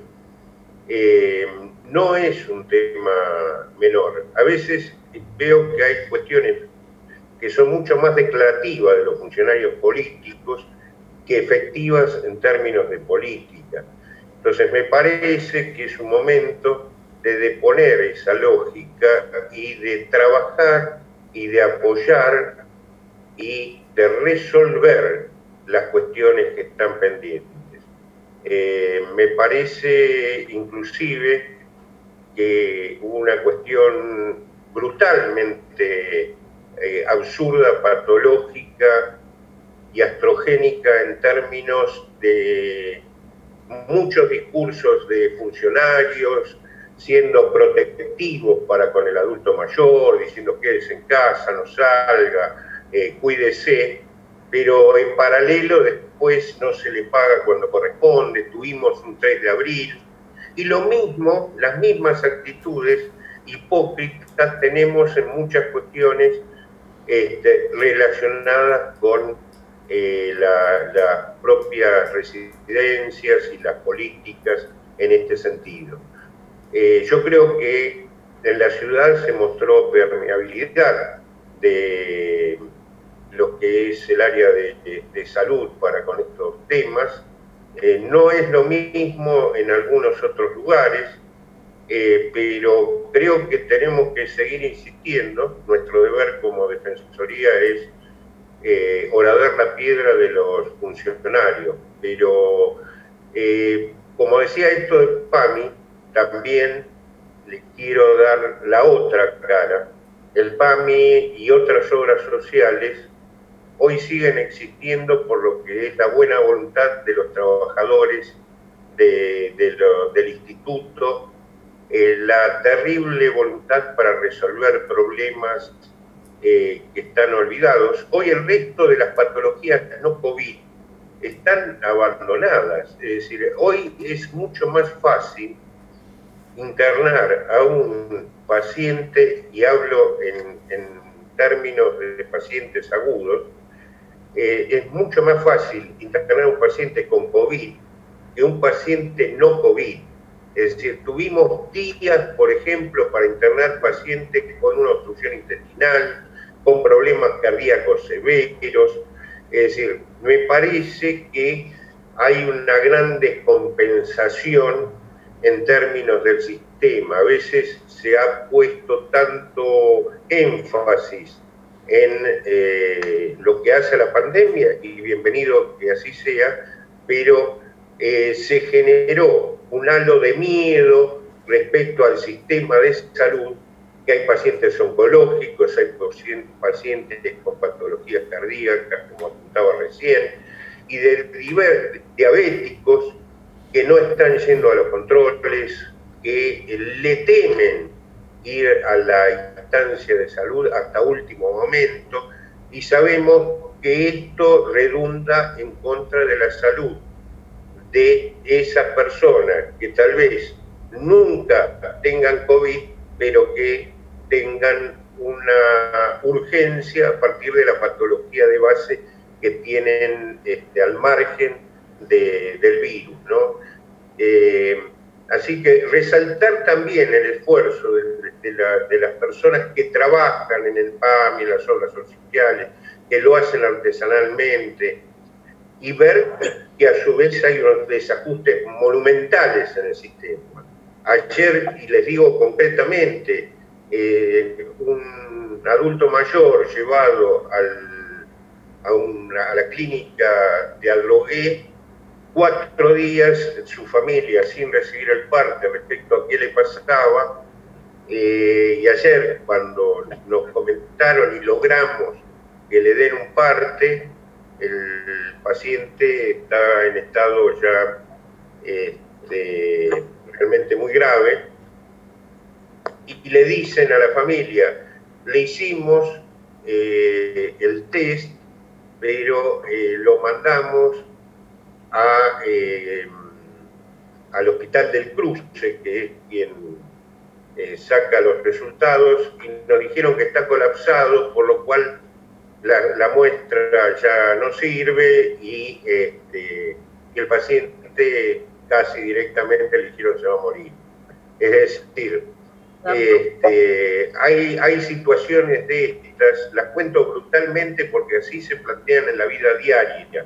no es un tema menor. A veces veo que hay cuestiones que son mucho más declarativas de los funcionarios políticos que efectivas en términos de política. Entonces me parece que es un momento de deponer esa lógica y de trabajar y de apoyar y de resolver las cuestiones que están pendientes. Me parece inclusive que hubo una cuestión brutalmente absurda, patológica y astrogénica en términos de muchos discursos de funcionarios siendo protectivos para con el adulto mayor, diciendo quédese en casa, no salga, cuídese, pero en paralelo después no se le paga cuando corresponde. Tuvimos un 3 de abril, y lo mismo, las mismas actitudes hipócritas tenemos en muchas cuestiones relacionadas con las propias residencias y las políticas en este sentido. Yo creo que en la ciudad se mostró permeabilidad de lo que es el área de salud para con estos temas. No es lo mismo en algunos otros lugares, pero creo que tenemos que seguir insistiendo. Nuestro deber como Defensoría es horadar la piedra de los funcionarios, pero como decía esto de PAMI, también le quiero dar la otra cara, el PAMI y otras obras sociales hoy siguen existiendo por lo que es la buena voluntad de los trabajadores del instituto, la terrible voluntad para resolver problemas que están olvidados. Hoy el resto de las patologías no COVID están abandonadas, es decir, hoy es mucho más fácil internar a un paciente, y hablo en términos de pacientes agudos, es mucho más fácil internar a un paciente con COVID que un paciente no COVID. Es decir, tuvimos días, por ejemplo, para internar pacientes con una obstrucción intestinal, con problemas cardíacos severos. Es decir, me parece que hay una gran descompensación en términos del sistema. A veces se ha puesto tanto énfasis en lo que hace a la pandemia, y bienvenido que así sea, pero se generó un halo de miedo respecto al sistema de salud, que hay pacientes oncológicos, hay pacientes con patologías cardíacas, como apuntaba recién, y de diabéticos que no están yendo a los controles, que le temen ir a la instancia de salud hasta último momento, y sabemos que esto redunda en contra de la salud de esas personas que tal vez nunca tengan COVID, pero que tengan una urgencia a partir de la patología de base que tienen al margen del virus, ¿no? Así que resaltar también el esfuerzo de las personas que trabajan en el PAMI, en las obras sociales, que lo hacen artesanalmente, y ver que a su vez hay unos desajustes monumentales en el sistema. Ayer, y les digo concretamente, un adulto mayor llevado a la clínica de Adrogué, 4 días su familia sin recibir el parte respecto a qué le pasaba, y ayer cuando nos comentaron y logramos que le den un parte, el paciente está en estado ya realmente muy grave, y le dicen a la familia, le hicimos el test, pero lo mandamos al Hospital del Cruce, que es quien saca los resultados, y nos dijeron que está colapsado, por lo cual la muestra ya no sirve, y el paciente casi directamente le dijeron se va a morir. Es decir, hay situaciones de estas, las cuento brutalmente porque así se plantean en la vida diaria,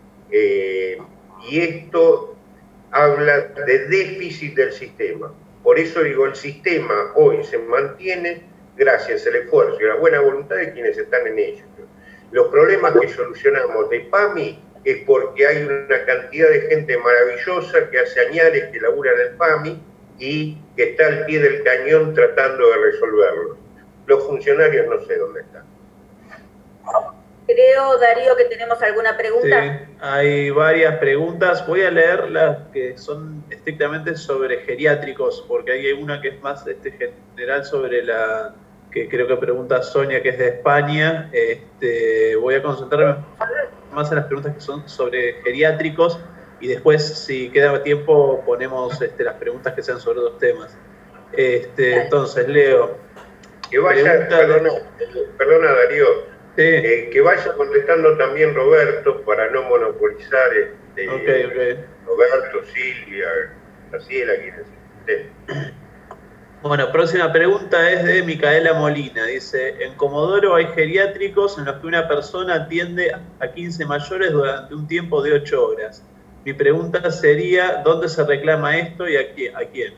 y esto habla de déficit del sistema. Por eso digo, el sistema hoy se mantiene gracias al esfuerzo y a la buena voluntad de quienes están en ello. Los problemas que solucionamos de PAMI es porque hay una cantidad de gente maravillosa que hace añares que labura en el PAMI y que está al pie del cañón tratando de resolverlo. Los funcionarios no sé dónde están. Creo, Darío, que tenemos alguna pregunta. Sí, hay varias preguntas. Voy a leer las que son estrictamente sobre geriátricos, porque hay una que es más general sobre la que creo que pregunta Sonia, que es de España. Voy a concentrarme más en las preguntas que son sobre geriátricos, y después, si queda tiempo, ponemos las preguntas que sean sobre otros temas. Entonces, Leo. Que vaya, perdona Darío, sí. Que vaya contestando también Roberto, para no monopolizar okay. Roberto, Silvia, Graciela, quienes estén. Bueno, próxima pregunta es de Micaela Molina. Dice, en Comodoro hay geriátricos en los que una persona atiende a 15 mayores durante un tiempo de 8 horas. Mi pregunta sería, ¿dónde se reclama esto y a quién?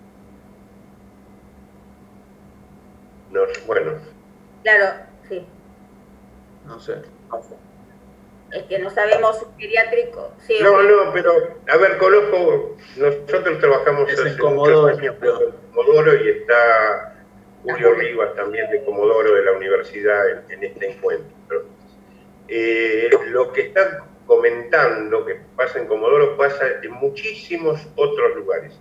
No, bueno. Claro, sí. No sé. Es que no sabemos geriátrico. Sí, no, pero, a ver, conozco, nosotros trabajamos en Comodoro, en Comodoro, y está Julio Rivas también de Comodoro de la universidad en este encuentro. Lo que están comentando que pasa en Comodoro pasa en muchísimos otros lugares,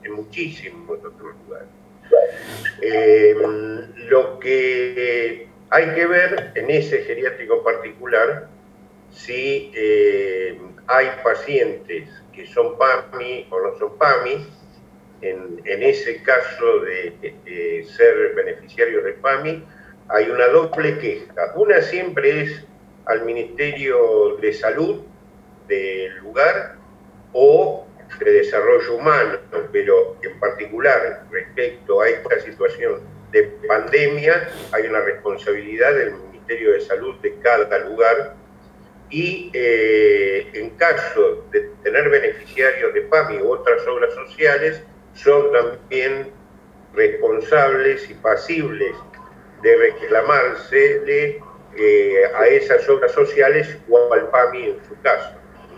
lo que hay que ver en ese geriátrico en particular, si hay pacientes que son PAMI o no son PAMI. En ese caso de ser beneficiarios de PAMI, hay una doble queja. Una siempre es al Ministerio de Salud del lugar o de Desarrollo Humano, pero en particular respecto a esta situación de pandemia hay una responsabilidad del Ministerio de Salud de cada lugar y en caso de tener beneficiarios de PAMI u otras obras sociales son también responsables y pasibles de reclamarse a esas obras sociales o al PAMI en su caso.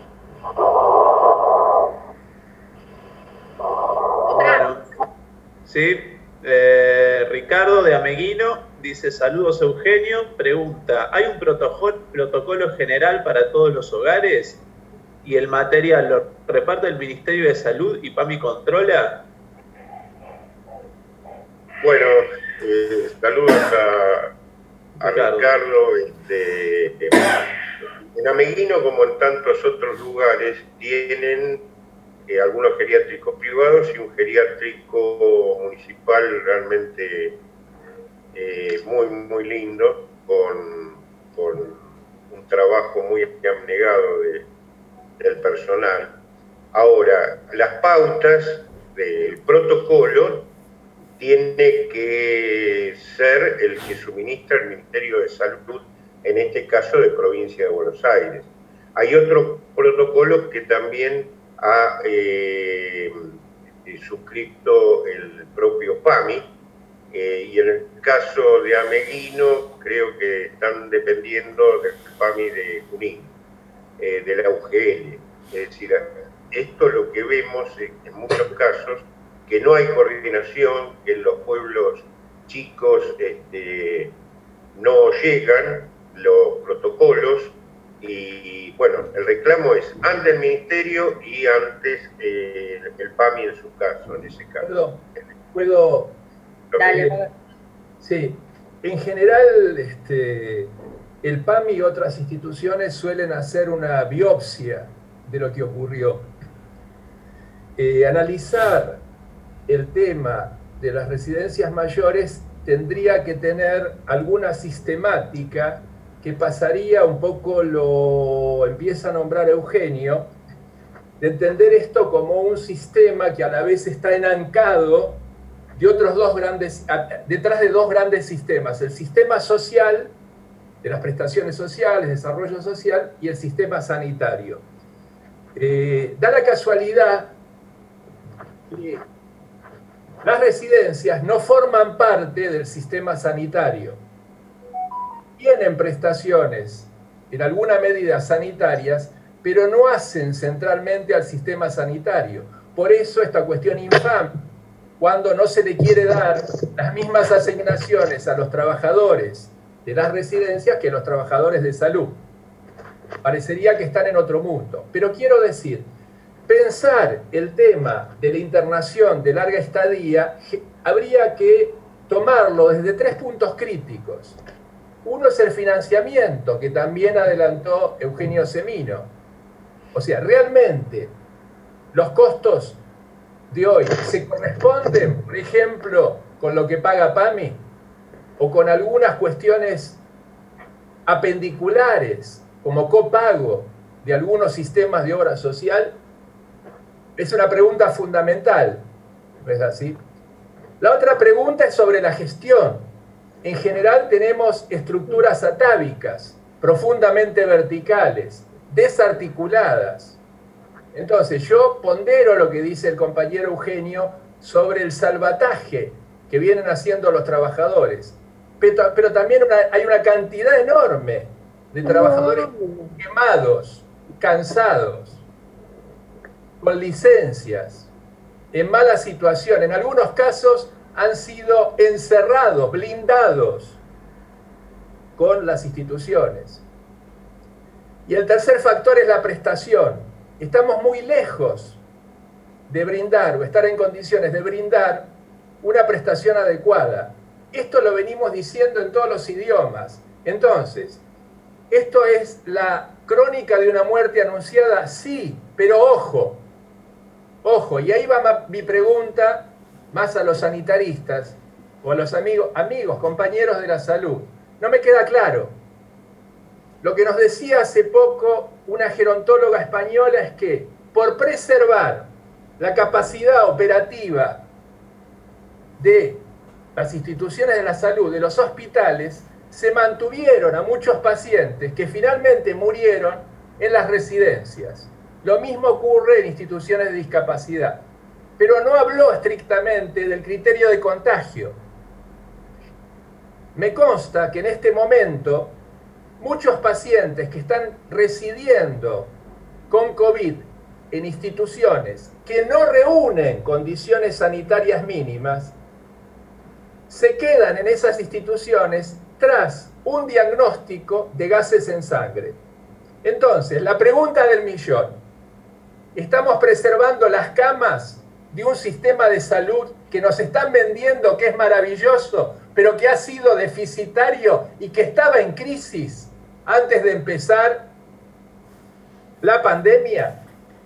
Bueno, sí, Ricardo de Ameguino dice: saludos Eugenio, pregunta, ¿hay un protocolo general para todos los hogares? ¿Y el material lo reparte el Ministerio de Salud y PAMI controla? Bueno, saludos a Ricardo. En Ameguino, como en tantos otros lugares, tienen algunos geriátricos privados y un geriátrico municipal realmente muy lindo, con un trabajo muy abnegado del personal. Ahora, las pautas del protocolo tiene que ser el que suministra el Ministerio de Salud, en este caso de Provincia de Buenos Aires. Hay otros protocolos que también ha suscrito el propio PAMI, y en el caso de Ameguino creo que están dependiendo del PAMI de Junín, de la UGL. Es decir, esto lo que vemos en muchos casos, que no hay coordinación, que en los pueblos chicos no llegan los protocolos y bueno, el reclamo es ante el ministerio y antes el PAMI en su caso, en ese caso. ¿Puedo? Dale. Sí, en general el PAMI y otras instituciones suelen hacer una biopsia de lo que ocurrió. Analizar el tema de las residencias mayores tendría que tener alguna sistemática que pasaría un poco, lo empieza a nombrar Eugenio, de entender esto como un sistema que a la vez está enancado de otros detrás de dos grandes sistemas: el sistema social, de las prestaciones sociales, desarrollo social, y el sistema sanitario. Da la casualidad que las residencias no forman parte del sistema sanitario. Tienen prestaciones, en alguna medida sanitarias, pero no hacen centralmente al sistema sanitario. Por eso esta cuestión infame, cuando no se le quiere dar las mismas asignaciones a los trabajadores de las residencias que a los trabajadores de salud. Parecería que están en otro mundo. Pero quiero decir, pensar el tema de la internación de larga estadía habría que tomarlo desde 3 puntos críticos. Uno es el financiamiento, que también adelantó Eugenio Semino. O sea, realmente los costos de hoy se corresponden, por ejemplo, con lo que paga PAMI o con algunas cuestiones apendiculares como copago de algunos sistemas de obra social. Es una pregunta fundamental, ¿no es así? La otra pregunta es sobre la gestión. En general tenemos estructuras atávicas, profundamente verticales, desarticuladas. Entonces yo pondero lo que dice el compañero Eugenio sobre el salvataje que vienen haciendo los trabajadores. Pero también hay una cantidad enorme de trabajadores quemados, cansados, con licencias, en mala situación, en algunos casos han sido encerrados, blindados con las instituciones. Y el tercer factor es la prestación. Estamos muy lejos de brindar o estar en condiciones de brindar una prestación adecuada. Esto lo venimos diciendo en todos los idiomas. Entonces, ¿esto es la crónica de una muerte anunciada? Sí, pero ojo, y ahí va mi pregunta más a los sanitaristas o a los amigos, compañeros de la salud. No me queda claro. Lo que nos decía hace poco una gerontóloga española es que por preservar la capacidad operativa de las instituciones de la salud, de los hospitales, se mantuvieron a muchos pacientes que finalmente murieron en las residencias. Lo mismo ocurre en instituciones de discapacidad. Pero no habló estrictamente del criterio de contagio. Me consta que en este momento muchos pacientes que están residiendo con COVID en instituciones que no reúnen condiciones sanitarias mínimas, se quedan en esas instituciones tras un diagnóstico de gases en sangre. Entonces, la pregunta del millón: ¿estamos preservando las camas de un sistema de salud que nos están vendiendo que es maravilloso, pero que ha sido deficitario y que estaba en crisis antes de empezar la pandemia?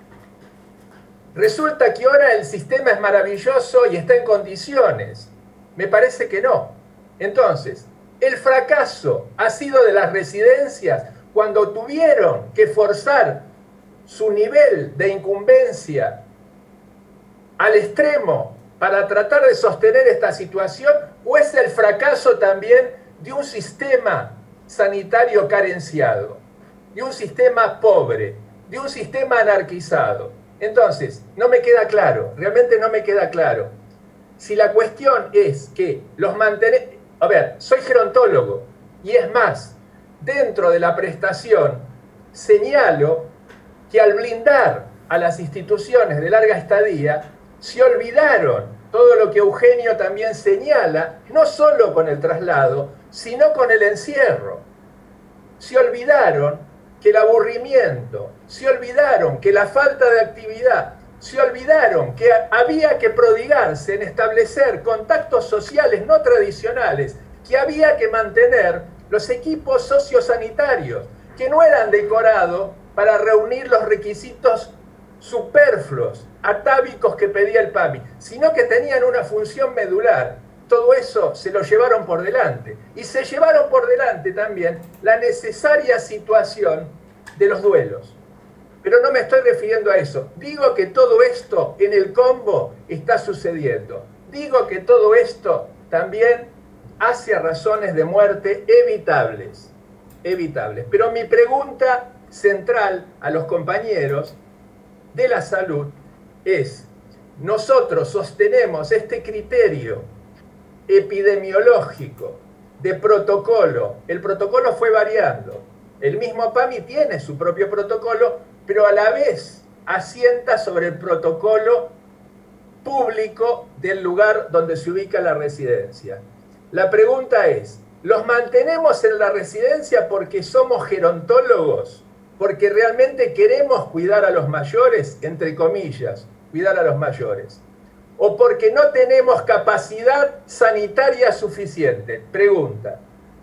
Resulta que ahora el sistema es maravilloso y está en condiciones. Me parece que no. Entonces, el fracaso ha sido de las residencias cuando tuvieron que forzar su nivel de incumbencia al extremo para tratar de sostener esta situación, o es el fracaso también de un sistema sanitario carenciado, de un sistema pobre, de un sistema anarquizado. Entonces, no me queda claro, realmente no me queda claro. Si la cuestión es que los mantenemos... A ver, soy gerontólogo y es más, dentro de la prestación señalo que al blindar a las instituciones de larga estadía, se olvidaron todo lo que Eugenio también señala, no solo con el traslado, sino con el encierro. Se olvidaron que el aburrimiento, se olvidaron que la falta de actividad, se olvidaron que había que prodigarse en establecer contactos sociales no tradicionales, que había que mantener los equipos sociosanitarios, que no eran decorados para reunir los requisitos superfluos, atávicos que pedía el PAMI, sino que tenían una función medular. Todo eso se lo llevaron por delante. Y se llevaron por delante también la necesaria situación de los duelos. Pero no me estoy refiriendo a eso. Digo que todo esto en el combo está sucediendo. Digo que todo esto también hace razones de muerte evitables. Pero mi pregunta central a los compañeros de la salud es: nosotros sostenemos este criterio epidemiológico de protocolo. El protocolo fue variando. El mismo PAMI tiene su propio protocolo, pero a la vez asienta sobre el protocolo público del lugar donde se ubica la residencia. La pregunta es: ¿los mantenemos en la residencia porque somos gerontólogos? ¿Porque realmente queremos cuidar a los mayores, entre comillas, cuidar a los mayores? ¿O porque no tenemos capacidad sanitaria suficiente? Pregunta.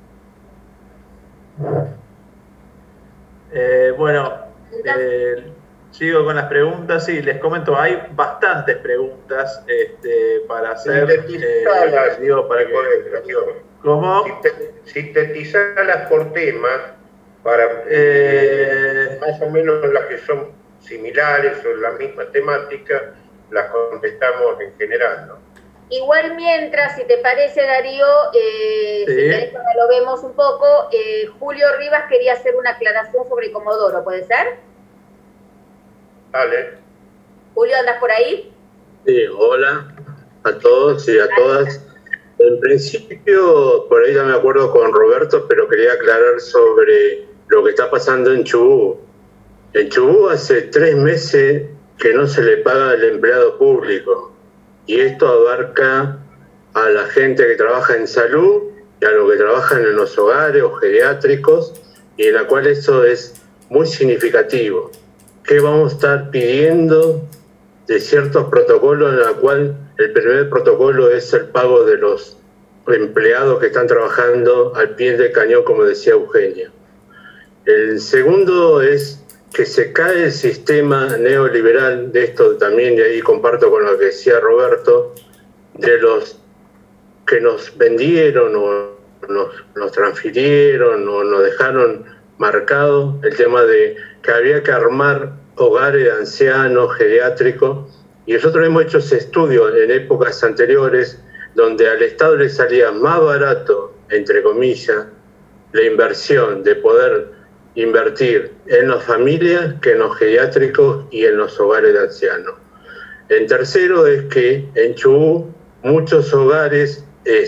Sigo con las preguntas. Sí, les comento, hay bastantes preguntas para hacer. Para ¿Cómo? Sintetizarlas por temas para más o menos las que son similares o la misma temática, las contestamos en general, ¿no? Igual mientras, si te parece, Darío, sí. Si querés, ahora lo vemos un poco, Julio Rivas quería hacer una aclaración sobre Comodoro, ¿puede ser? Vale. Julio, ¿andas por ahí? Sí, hola a todos y a todas. En principio, por ahí ya me acuerdo con Roberto, pero quería aclarar sobre lo que está pasando en Chubut. En Chubut hace 3 meses que no se le paga al empleado público, y esto abarca a la gente que trabaja en salud y a los que trabajan en los hogares o geriátricos, y en la cual eso es muy significativo. ¿Qué vamos a estar pidiendo de ciertos protocolos, en la cual el primer protocolo es el pago de los empleados que están trabajando al pie del cañón, como decía Eugenia? El segundo es que se cae el sistema neoliberal, de esto también, y ahí comparto con lo que decía Roberto, de los que nos vendieron o nos transfirieron o nos dejaron marcado el tema de que había que armar hogares de ancianos, geriátricos, y nosotros hemos hecho ese estudio en épocas anteriores donde al Estado le salía más barato, entre comillas, la inversión de poder invertir en las familias que en los geriátricos y en los hogares de ancianos. En tercero es que en Chubut muchos hogares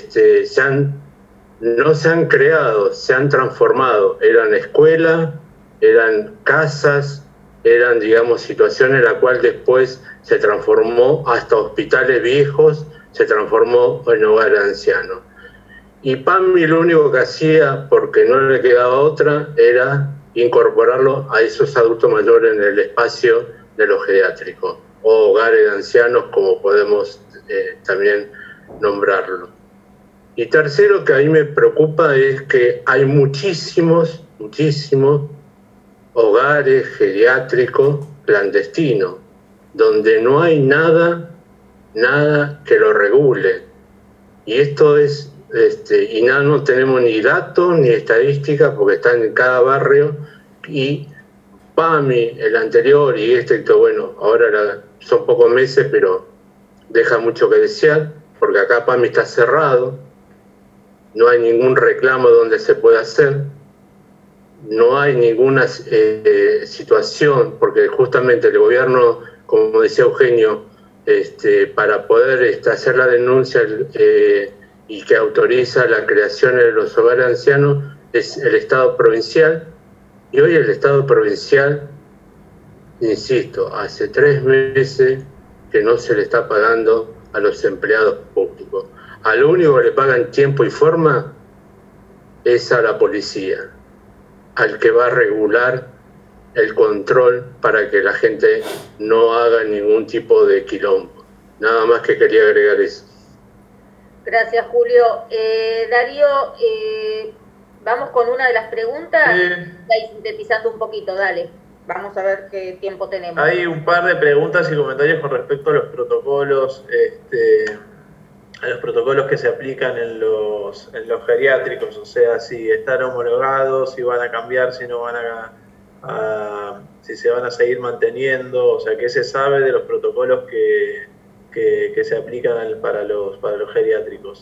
no se han creado, se han transformado. Eran escuelas, eran casas, eran, digamos, situaciones en la cual después se transformó hasta hospitales viejos, se transformó en hogares de ancianos. Y PAMI lo único que hacía, porque no le quedaba otra, era incorporarlo a esos adultos mayores en el espacio de los geriátricos, o hogares de ancianos, como podemos también nombrarlo. Y tercero, que a mí me preocupa, es que hay muchísimos hogares geriátricos clandestinos, donde no hay nada que lo regule. Y esto es, y nada, no tenemos ni datos ni estadísticas, porque están en cada barrio, y PAMI, el anterior, y bueno, ahora son pocos meses, pero deja mucho que desear, porque acá PAMI está cerrado, no hay ningún reclamo donde se pueda hacer, no hay ninguna situación, porque justamente el gobierno, como decía Eugenio, para poder hacer la denuncia y que autoriza la creación de los hogares ancianos, es el Estado provincial, y hoy el Estado provincial, insisto, hace 3 meses que no se le está pagando a los empleados públicos. A lo único que le pagan tiempo y forma es a la policía, al que va a regular el control para que la gente no haga ningún tipo de quilombo. Nada más que quería agregar eso. Gracias, Julio. Darío, vamos con una de las preguntas. Estáis sintetizando un poquito, dale. Vamos a ver qué tiempo tenemos. Hay un par de preguntas y comentarios con respecto a los protocolos, a los protocolos que se aplican en los geriátricos, o sea, si están homologados, si van a cambiar, si no van si se van a seguir manteniendo, o sea, ¿qué se sabe de los protocolos que se aplican para los geriátricos?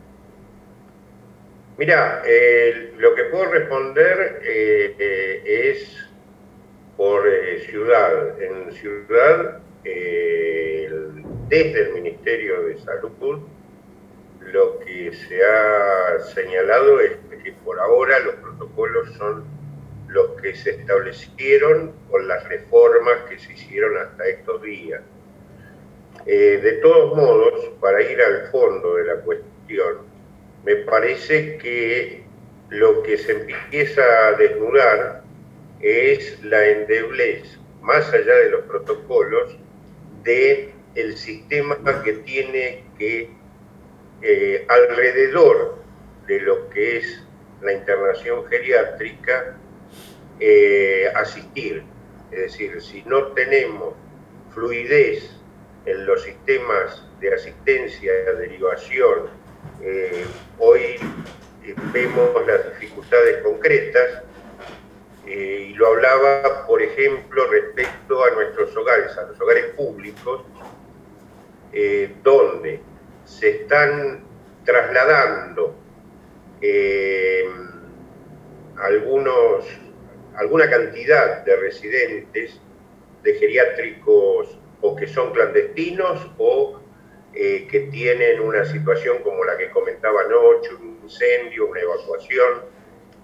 Mira, lo que puedo responder es por ciudad. En ciudad, desde el Ministerio de Salud, lo que se ha señalado es que por ahora los protocolos son los que se establecieron con las reformas que se hicieron hasta estos días. De todos modos, para ir al fondo de la cuestión, me parece que lo que se empieza a desnudar es la endeblez, más allá de los protocolos, del sistema que tiene que, alrededor de lo que es la internación geriátrica, asistir. Es decir, si no tenemos fluidez en los sistemas de asistencia, de derivación, hoy vemos las dificultades concretas, y lo hablaba, por ejemplo, respecto a nuestros hogares, a los hogares públicos, donde se están trasladando alguna cantidad de residentes de geriátricos o que son clandestinos o que tienen una situación como la que comentaba anoche, un incendio, una evacuación.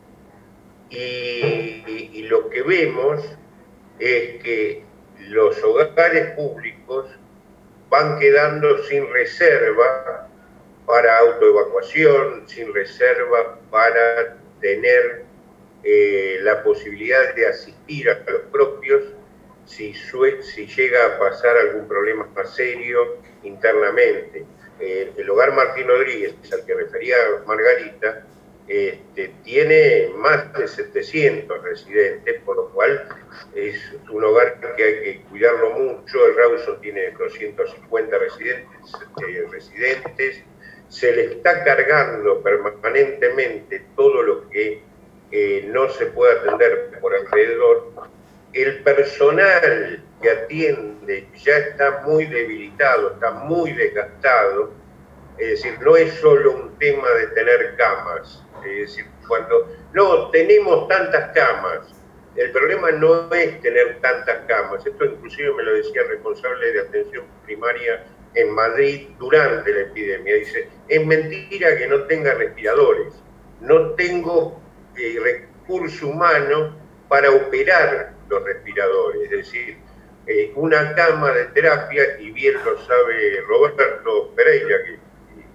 Y lo que vemos es que los hogares públicos van quedando sin reserva para autoevacuación, sin reserva para tener la posibilidad de asistir a los propios si llega a pasar algún problema más serio internamente. El hogar Martín Rodríguez, al que refería Margarita, tiene más de 700 residentes, por lo cual es un hogar que hay que cuidarlo mucho. El Rawson tiene 250 residentes. Se le está cargando permanentemente todo lo que no se puede atender por alrededor. El personal que atiende ya está muy debilitado, está muy desgastado. Es decir, no es solo un tema de tener camas. Es decir, cuando no tenemos tantas camas, el problema no es tener tantas camas. Esto inclusive me lo decía el responsable de atención primaria en Madrid durante la epidemia. Dice, es mentira que no tenga respiradores. No tengo recurso humano para operar los respiradores. Es decir, una cama de terapia, y bien lo sabe Roberto Pereira, que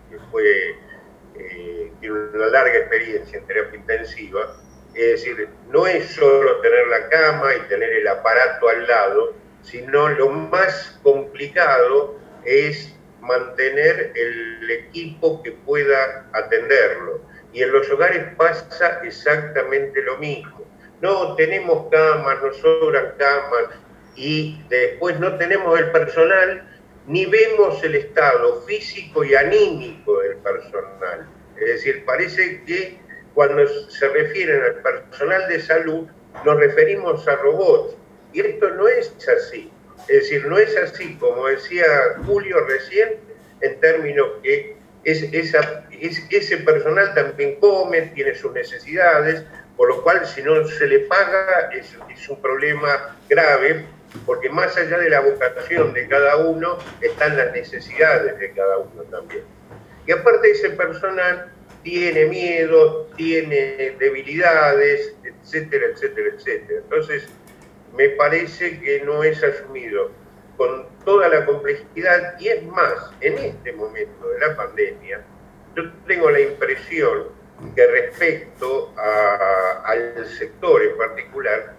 tiene una larga experiencia en terapia intensiva. Es decir, no es solo tener la cama y tener el aparato al lado, sino lo más complicado es mantener el equipo que pueda atenderlo. Y en los hogares pasa exactamente lo mismo. No tenemos camas, nos sobran camas, y después no tenemos el personal, ni vemos el estado físico y anímico del personal. Es decir, parece que cuando se refieren al personal de salud, nos referimos a robots. Y esto no es así. Es decir, no es así, como decía Julio recién, en términos que ese personal también come, tiene sus necesidades, por lo cual si no se le paga es un problema grave, porque más allá de la vocación de cada uno están las necesidades de cada uno también. Y aparte ese personal tiene miedo, tiene debilidades, etcétera, etcétera, etcétera. Entonces, me parece que no es asumido con toda la complejidad, y es más, en este momento de la pandemia, yo tengo la impresión que respecto al sector en particular,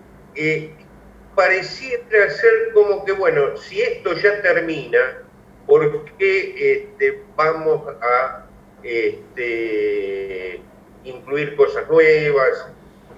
pareciera ser como que, bueno, si esto ya termina, ¿por qué vamos a incluir cosas nuevas,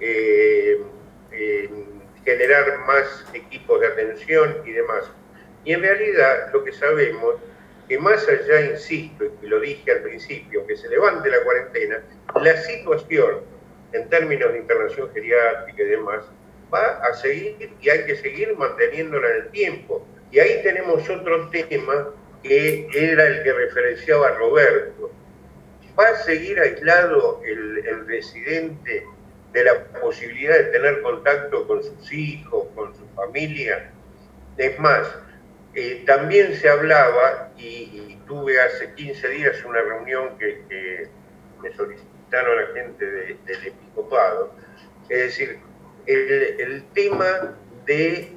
generar más equipos de atención y demás? Y en realidad lo que sabemos, que más allá, insisto, y lo dije al principio, que se levante la cuarentena, la situación en términos de internación geriátrica y demás va a seguir, y hay que seguir manteniéndola en el tiempo. Y ahí tenemos otro tema que era el que referenciaba Roberto. ¿Va a seguir aislado el residente de la posibilidad de tener contacto con sus hijos, con su familia? Es más, también se hablaba, y tuve hace 15 días una reunión que me solicitaron la gente del episcopado, es decir, el tema de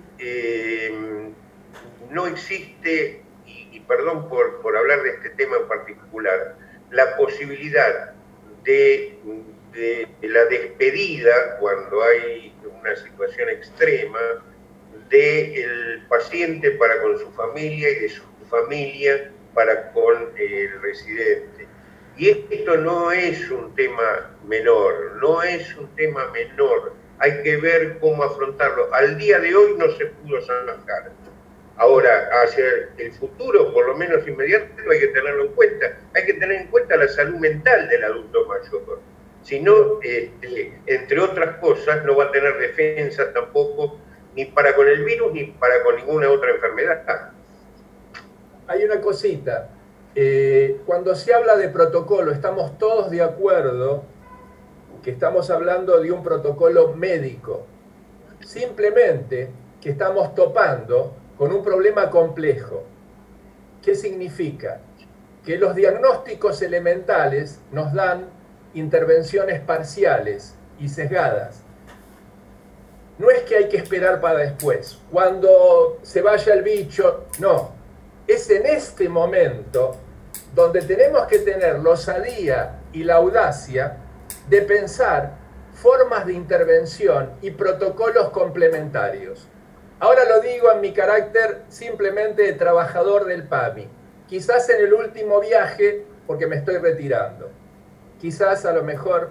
no existe, y perdón por hablar de este tema en particular, la posibilidad de la despedida cuando hay una situación extrema del paciente para con su familia y de su familia para con el residente. Y esto no es un tema menor, no es un tema menor. Hay que ver cómo afrontarlo. Al día de hoy no se pudo zanjar. Ahora, hacia el futuro, por lo menos inmediato, hay que tenerlo en cuenta. Hay que tener en cuenta la salud mental del adulto mayor. Si no, entre otras cosas, no va a tener defensa tampoco, ni para con el virus, ni para con ninguna otra enfermedad. Hay una cosita. Cuando se habla de protocolo, estamos todos de acuerdo que estamos hablando de un protocolo médico. Simplemente que estamos topando con un problema complejo. ¿Qué significa? Que los diagnósticos elementales nos dan intervenciones parciales y sesgadas. No es que hay que esperar para después, cuando se vaya el bicho, no. Es en este momento donde tenemos que tener la osadía y la audacia de pensar formas de intervención y protocolos complementarios. Ahora lo digo en mi carácter simplemente de trabajador del PAMI. Quizás en el último viaje, porque me estoy retirando. Quizás a lo mejor,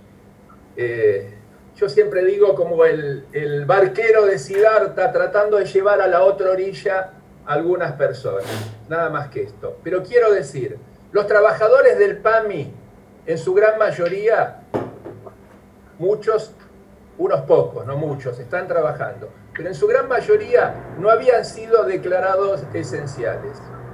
yo siempre digo como el barquero de Siddhartha tratando de llevar a la otra orilla a algunas personas. Nada más que esto. Pero quiero decir, los trabajadores del PAMI, en su gran mayoría, muchos, unos pocos, no muchos, están trabajando, pero en su gran mayoría no habían sido declarados esenciales.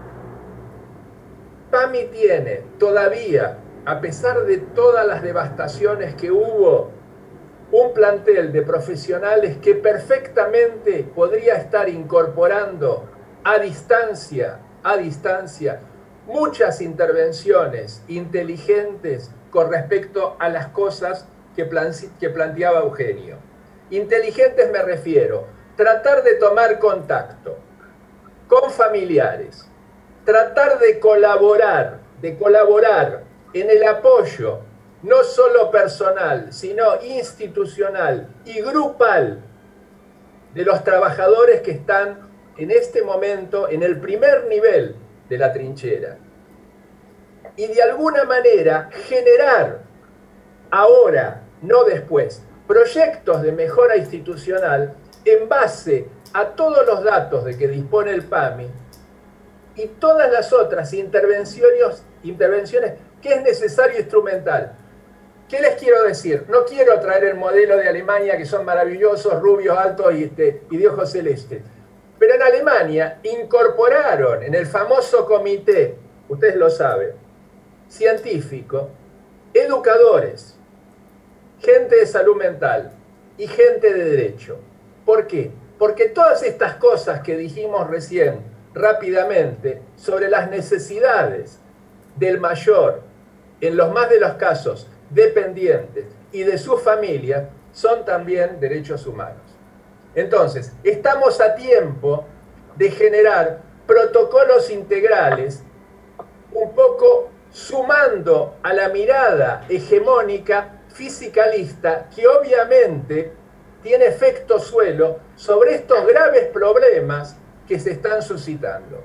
PAMI tiene todavía, a pesar de todas las devastaciones que hubo, un plantel de profesionales que perfectamente podría estar incorporando a distancia, muchas intervenciones inteligentes con respecto a las cosas que planteaba Eugenio. Inteligentes me refiero, tratar de tomar contacto con familiares, tratar de colaborar en el apoyo, no solo personal, sino institucional y grupal de los trabajadores que están en este momento en el primer nivel de la trinchera. Y de alguna manera generar ahora, no después, proyectos de mejora institucional en base a todos los datos de que dispone el PAMI y todas las otras intervenciones que es necesario instrumental. ¿Qué les quiero decir? No quiero traer el modelo de Alemania, que son maravillosos, rubios, altos y de ojos celestes. Pero en Alemania incorporaron en el famoso comité, ustedes lo saben, científico, educadores, gente de salud mental y gente de derecho. ¿Por qué? Porque todas estas cosas que dijimos recién rápidamente sobre las necesidades del mayor, en los más de los casos dependientes y de su familia, son también derechos humanos. Entonces, estamos a tiempo de generar protocolos integrales, un poco sumando a la mirada hegemónica fisicalista que obviamente tiene efecto suelo sobre estos graves problemas que se están suscitando.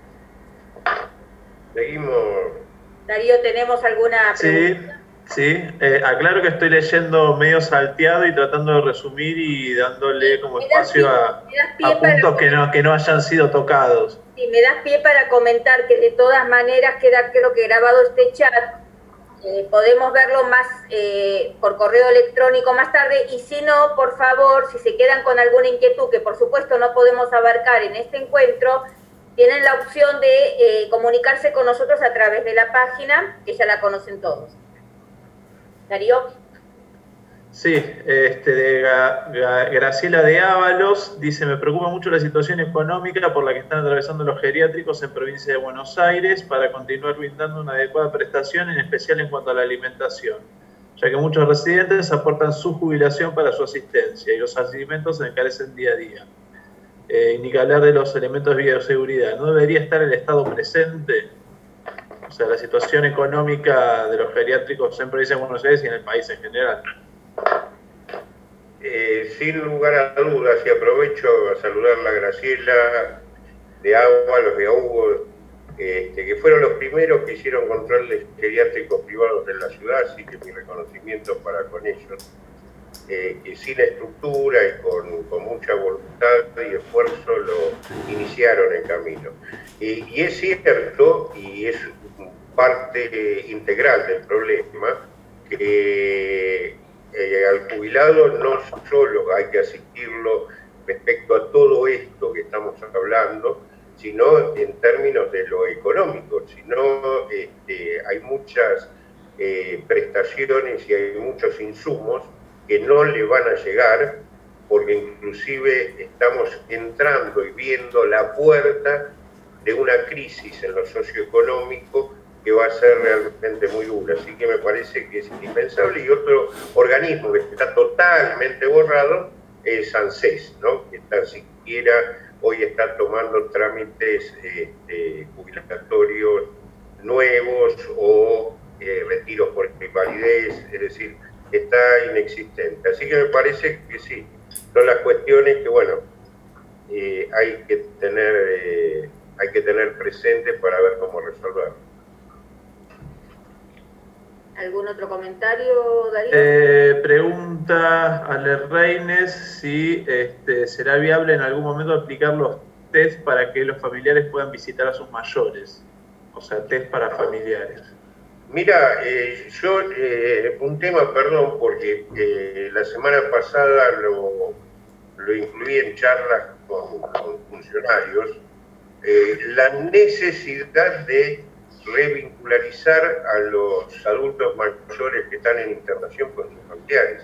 Seguimos. Darío, ¿tenemos alguna pregunta? Sí, aclaro que estoy leyendo medio salteado y tratando de resumir y dándole como espacio a puntos que no hayan sido tocados. Sí, me das pie para comentar que de todas maneras queda, creo que grabado este chat, podemos verlo más por correo electrónico más tarde, y si no, por favor, si se quedan con alguna inquietud que por supuesto no podemos abarcar en este encuentro, tienen la opción de comunicarse con nosotros a través de la página, que ya la conocen todos. Darío. Sí, Graciela de Ábalos dice: me preocupa mucho la situación económica por la que están atravesando los geriátricos en provincia de Buenos Aires para continuar brindando una adecuada prestación, en especial en cuanto a la alimentación, ya que muchos residentes aportan su jubilación para su asistencia y los alimentos se encarecen día a día. Ni que hablar de los elementos de bioseguridad. ¿No debería estar el Estado presente? O sea, la situación económica de los geriátricos en provincia de Buenos Aires y en el país en general. Sin lugar a dudas, y aprovecho a saludar a Graciela de Ábalos, de Hugo, que fueron los primeros que hicieron controles geriátricos privados en la ciudad, así que mi reconocimiento para con ellos, que sin estructura y con mucha voluntad y esfuerzo lo iniciaron el camino. Y es cierto, y es parte integral del problema, que al jubilado no solo hay que asistirlo respecto a todo esto que estamos hablando, sino en términos de lo económico, sino hay muchas prestaciones y hay muchos insumos que no le van a llegar, porque inclusive estamos entrando y viendo la puerta de una crisis en lo socioeconómico que va a ser realmente muy dura. Así que me parece que es indispensable. Y otro organismo que está totalmente borrado es ANSES, ¿no? Que tan siquiera hoy está tomando trámites jubilatorios nuevos o retiros por invalidez, es decir, está inexistente. Así que me parece que sí, son las cuestiones que, bueno, hay que tener presente para ver cómo resolverlo. ¿Algún otro comentario, Darío? Pregunta Ale Reines si será viable en algún momento aplicar los test para que los familiares puedan visitar a sus mayores, o sea, test para familiares. Mira, yo, un tema, perdón, porque la semana pasada lo incluí en charlas con funcionarios, la necesidad de revincularizar a los adultos mayores que están en internación con sus familiares.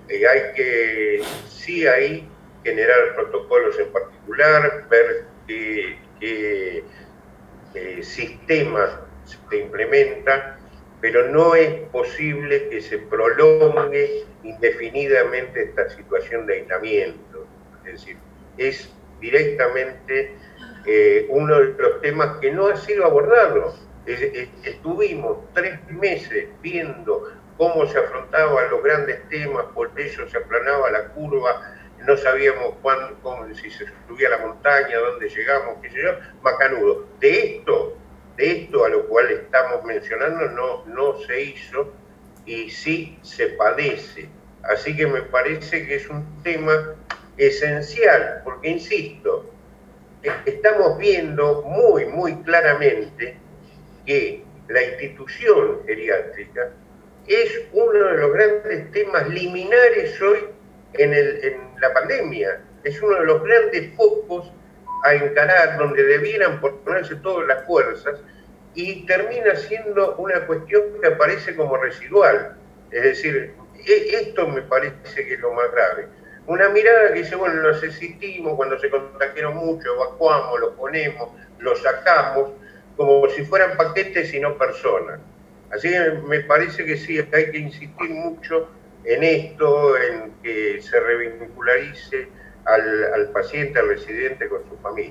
Sí hay generar protocolos en particular, ver qué sistemas se implementan, pero no es posible que se prolongue indefinidamente esta situación de aislamiento. Es decir, es directamente uno de los temas que no ha sido abordado. Estuvimos 3 meses viendo cómo se afrontaban los grandes temas, por ello se aplanaba la curva, no sabíamos si se subía a la montaña, dónde llegamos, qué sé yo, macanudo. De esto a lo cual estamos mencionando no se hizo y sí se padece. Así que me parece que es un tema esencial, porque insisto, estamos viendo muy claramente que la institución geriátrica es uno de los grandes temas liminares hoy en la pandemia. Es uno de los grandes focos a encarar, donde debieran ponerse todas las fuerzas, y termina siendo una cuestión que aparece como residual. Es decir, esto me parece que es lo más grave. Una mirada que dice, bueno, nos existimos, cuando se contagiaron mucho, evacuamos, lo ponemos, lo sacamos, como si fueran paquetes y no personas. Así que me parece que sí, hay que insistir mucho en esto, en que se revincularice al paciente, al residente con su familia.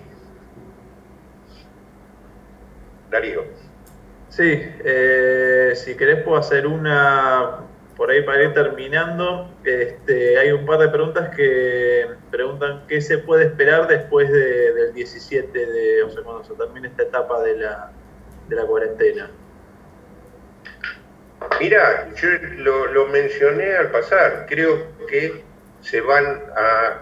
Darío. Sí, si querés puedo hacer una, por ahí para ir terminando. Hay un par de preguntas que preguntan qué se puede esperar después del 17 o sea, cuando se termine esta etapa de la cuarentena. Mira, yo lo mencioné al pasar, creo que se van a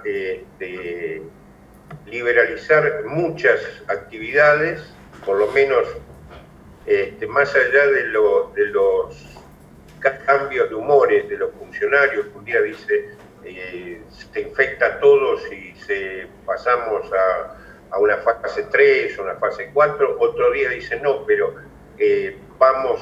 liberalizar muchas actividades, por lo menos más allá de los cambios de humores de los funcionarios. Un día dice se infecta a todos y pasamos a una fase 3, una fase 4, otro día dice no, pero vamos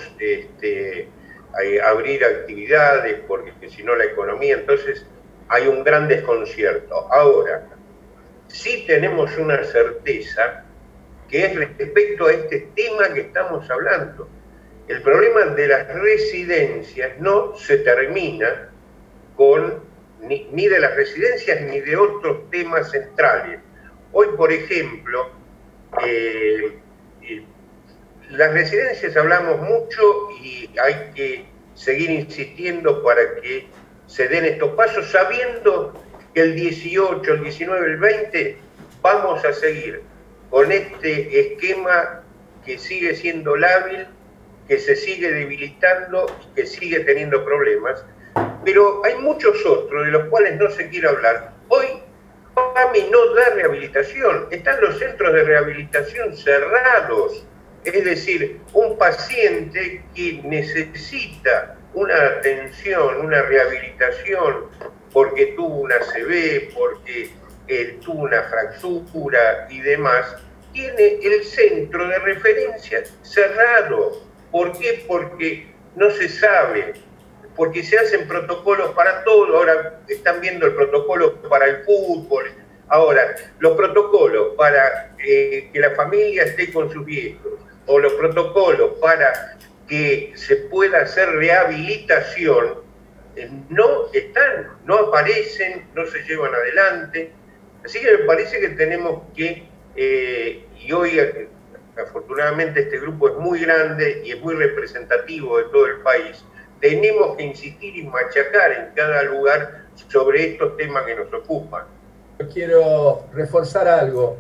a abrir actividades porque si no la economía, entonces hay un gran desconcierto. Ahora, sí tenemos una certeza que es respecto a este tema que estamos hablando. El problema de las residencias no se termina ni de las residencias ni de otros temas centrales. Hoy, por ejemplo, las residencias hablamos mucho y hay que seguir insistiendo para que se den estos pasos, sabiendo que el 18, el 19, el 20 vamos a seguir con este esquema que sigue siendo lábil, que se sigue debilitando y que sigue teniendo problemas, pero hay muchos otros de los cuales no se quiere hablar. Hoy PAMI no da rehabilitación, están los centros de rehabilitación cerrados, es decir, un paciente que necesita una atención, una rehabilitación, porque tuvo una ACV, porque tuvo una fractura y demás, tiene el centro de referencia cerrado. ¿Por qué? Porque no se sabe, porque se hacen protocolos para todo. Ahora están viendo el protocolo para el fútbol, ahora los protocolos para que la familia esté con sus viejos, o los protocolos para que se pueda hacer rehabilitación, no están, no aparecen, no se llevan adelante. Así que me parece que tenemos que, y hoy afortunadamente este grupo es muy grande y es muy representativo de todo el país, tenemos que insistir y machacar en cada lugar sobre estos temas que nos ocupan. Yo quiero reforzar algo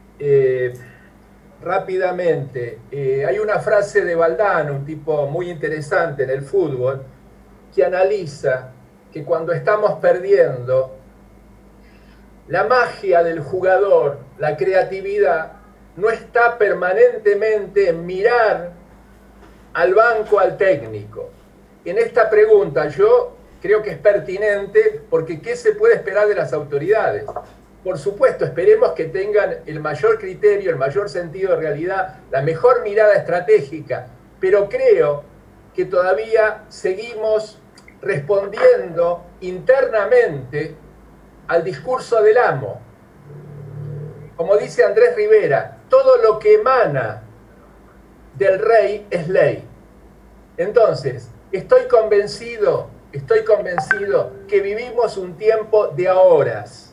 rápidamente. Hay una frase de Valdano, un tipo muy interesante en el fútbol, que analiza que cuando estamos perdiendo, la magia del jugador, la creatividad, no está permanentemente en mirar al banco, al técnico. En esta pregunta yo creo que es pertinente porque ¿qué se puede esperar de las autoridades? Por supuesto, esperemos que tengan el mayor criterio, el mayor sentido de realidad, la mejor mirada estratégica, pero creo que todavía seguimos respondiendo internamente al discurso del amo. Como dice Andrés Rivera, todo lo que emana del rey es ley. Entonces, estoy convencido que vivimos un tiempo de ahoras.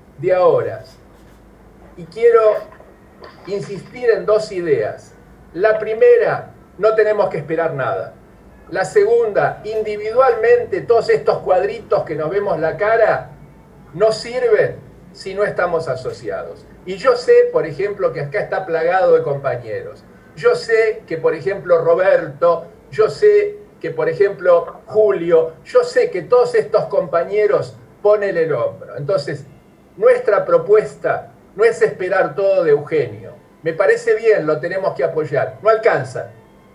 Y quiero insistir en dos ideas. La primera, no tenemos que esperar nada. La segunda, individualmente todos estos cuadritos que nos vemos la cara no sirven si no estamos asociados. Y yo sé, por ejemplo, que acá está plagado de compañeros. Yo sé que, por ejemplo, Roberto, yo sé que, por ejemplo, Julio, yo sé que todos estos compañeros ponen el hombro. Entonces, nuestra propuesta no es esperar todo de Eugenio. Me parece bien, lo tenemos que apoyar. No alcanza.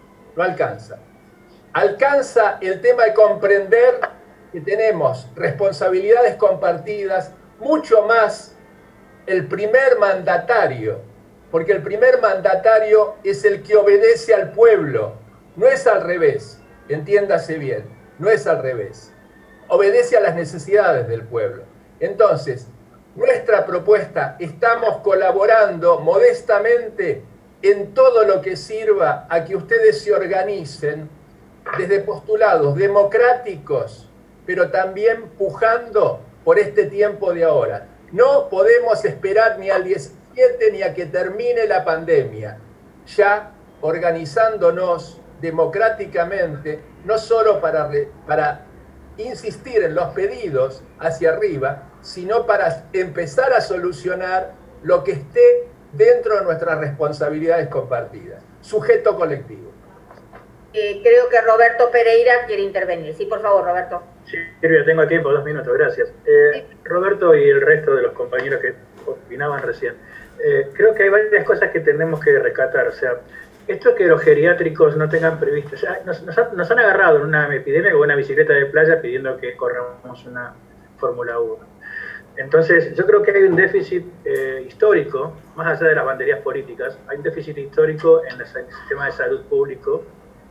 Alcanza el tema de comprender que tenemos responsabilidades compartidas, mucho más el primer mandatario, porque el primer mandatario es el que obedece al pueblo, no es al revés, entiéndase bien, no es al revés, obedece a las necesidades del pueblo. Entonces, nuestra propuesta, estamos colaborando modestamente en todo lo que sirva a que ustedes se organicen desde postulados democráticos, pero también pujando por este tiempo de ahora. No podemos esperar ni al 17 ni a que termine la pandemia. Ya organizándonos democráticamente, no solo para insistir en los pedidos hacia arriba, sino para empezar a solucionar lo que esté dentro de nuestras responsabilidades compartidas. Sujeto colectivo. Creo que Roberto Pereira quiere intervenir. Sí, por favor, Roberto. Sí, Silvia, tengo tiempo, 2 minutos, gracias. Roberto y el resto de los compañeros que opinaban recién, creo que hay varias cosas que tenemos que rescatar. O sea, esto que los geriátricos no tengan previsto, o sea, nos han agarrado en una epidemia con una bicicleta de playa pidiendo que corramos una Fórmula 1. Entonces, yo creo que hay un déficit histórico, más allá de las banderías políticas, hay un déficit histórico en el sistema de salud público.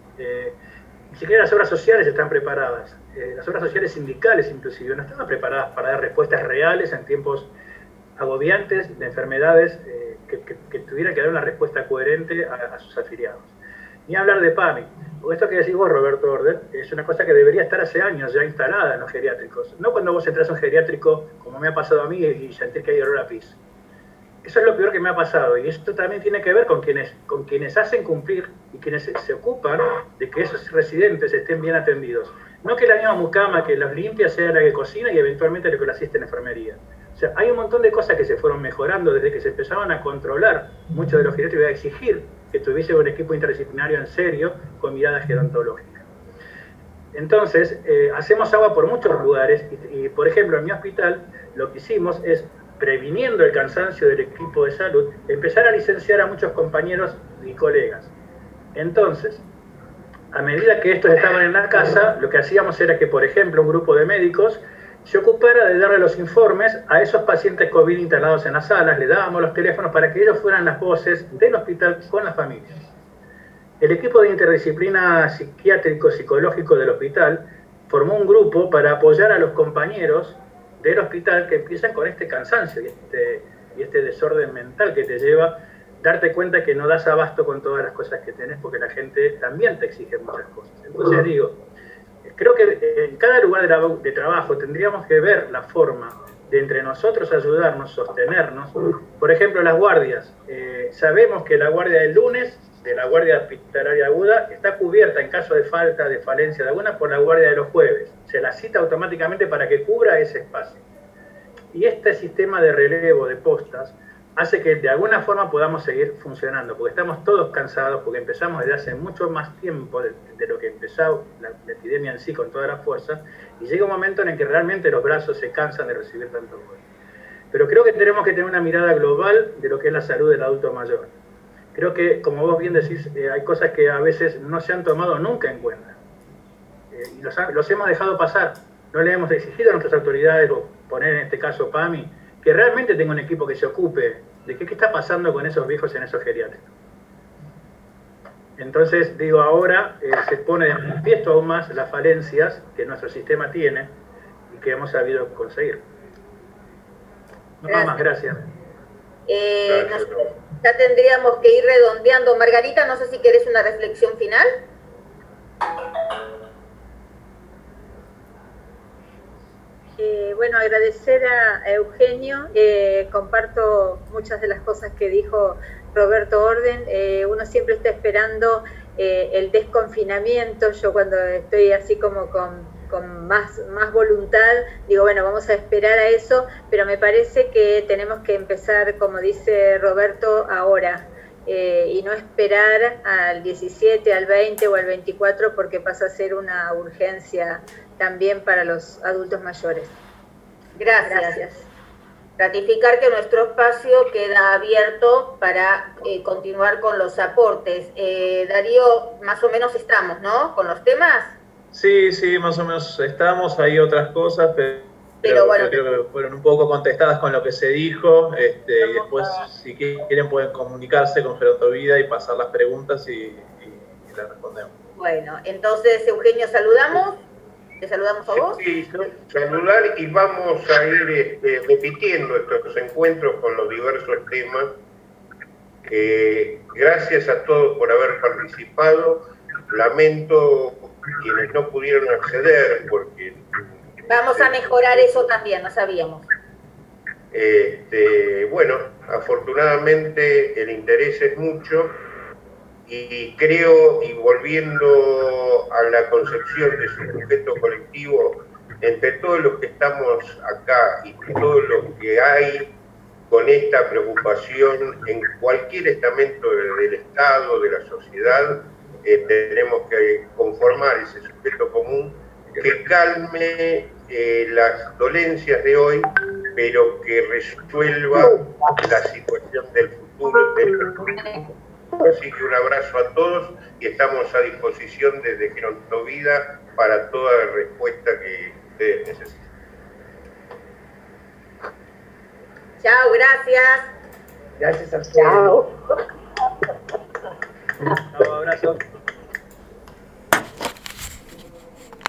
Ni siquiera las obras sociales están preparadas. Las obras sociales sindicales, inclusive, no estaban preparadas para dar respuestas reales en tiempos agobiantes de enfermedades que tuvieran que dar una respuesta coherente a sus afiliados. Ni hablar de PAMI. Porque esto que decís vos, Roberto Orden, es una cosa que debería estar hace años ya instalada en los geriátricos. No cuando vos entras a un geriátrico, como me ha pasado a mí, y sentís que hay olor a pis. Eso es lo peor que me ha pasado. Y esto también tiene que ver con quienes hacen cumplir y quienes se ocupan de que esos residentes estén bien atendidos. No que la misma mucama que los limpia sea la que cocina y eventualmente la que lo asiste en enfermería. O sea, hay un montón de cosas que se fueron mejorando desde que se empezaban a controlar muchos de los geriátricos y a exigir que tuviese un equipo interdisciplinario en serio con mirada gerontológica. Entonces, hacemos agua por muchos lugares y, por ejemplo, en mi hospital lo que hicimos es, previniendo el cansancio del equipo de salud, empezar a licenciar a muchos compañeros y colegas. Entonces, a medida que estos estaban en la casa, lo que hacíamos era que, por ejemplo, un grupo de médicos se ocupara de darle los informes a esos pacientes COVID internados en las salas, le dábamos los teléfonos para que ellos fueran las voces del hospital con las familias. El equipo de interdisciplina psiquiátrico-psicológico del hospital formó un grupo para apoyar a los compañeros del hospital que empiezan con este cansancio y este desorden mental que te lleva a darte cuenta que no das abasto con todas las cosas que tenés porque la gente también te exige muchas cosas. Entonces digo, creo que en cada lugar de trabajo tendríamos que ver la forma de entre nosotros ayudarnos, sostenernos. Por ejemplo, las guardias. Sabemos que la guardia del lunes, de la guardia hospitalaria aguda, está cubierta en caso de falta, de falencia de alguna, por la guardia de los jueves. Se la cita automáticamente para que cubra ese espacio. Y este sistema de relevo de postas hace que de alguna forma podamos seguir funcionando, porque estamos todos cansados, porque empezamos desde hace mucho más tiempo de lo que empezó la epidemia en sí con toda la fuerza, y llega un momento en el que realmente los brazos se cansan de recibir tanto golpe. Pero creo que tenemos que tener una mirada global de lo que es la salud del adulto mayor. Creo que, como vos bien decís, hay cosas que a veces no se han tomado nunca en cuenta. Y los hemos dejado pasar. No le hemos exigido a nuestras autoridades, o poner en este caso PAMI, que realmente tenga un equipo que se ocupe de qué está pasando con esos viejos en esos geriátricos. Entonces, digo, ahora se pone de manifiesto aún más las falencias que nuestro sistema tiene y que hemos sabido conseguir. No más, gracias. Ya tendríamos que ir redondeando. Margarita, no sé si querés una reflexión final. Bueno, agradecer a Eugenio, comparto muchas de las cosas que dijo Roberto Orden. Uno siempre está esperando el desconfinamiento. Yo cuando estoy así como con más voluntad, digo, bueno, vamos a esperar a eso, pero me parece que tenemos que empezar, como dice Roberto, ahora, y no esperar al 17, al 20 o al 24, porque pasa a ser una urgencia también para los adultos mayores. Gracias. Ratificar que nuestro espacio queda abierto para continuar con los aportes. Darío, más o menos estamos, ¿no? Con los temas. Sí, más o menos estamos. Hay otras cosas, pero bueno, creo que fueron un poco contestadas con lo que se dijo. Y después, si quieren, pueden comunicarse con Gerardo Vida y pasar las preguntas y las respondemos. Bueno, entonces, Eugenio, saludamos. ¿Te saludamos a vos? Sí, saludar, y vamos a ir repitiendo estos encuentros con los diversos temas. Gracias a todos por haber participado. Lamento quienes no pudieron acceder porque... Vamos a mejorar eso también, no sabíamos. Bueno, afortunadamente el interés es mucho. Y creo, y volviendo a la concepción de su sujeto colectivo, entre todos los que estamos acá y todos los que hay con esta preocupación en cualquier estamento del Estado, de la sociedad, tenemos que conformar ese sujeto común que calme las dolencias de hoy, pero que resuelva la situación del futuro Así que un abrazo a todos y estamos a disposición desde Gerardo Vida para toda la respuesta que ustedes necesiten. Chao, gracias. Gracias a ustedes. Chao. Un abrazo.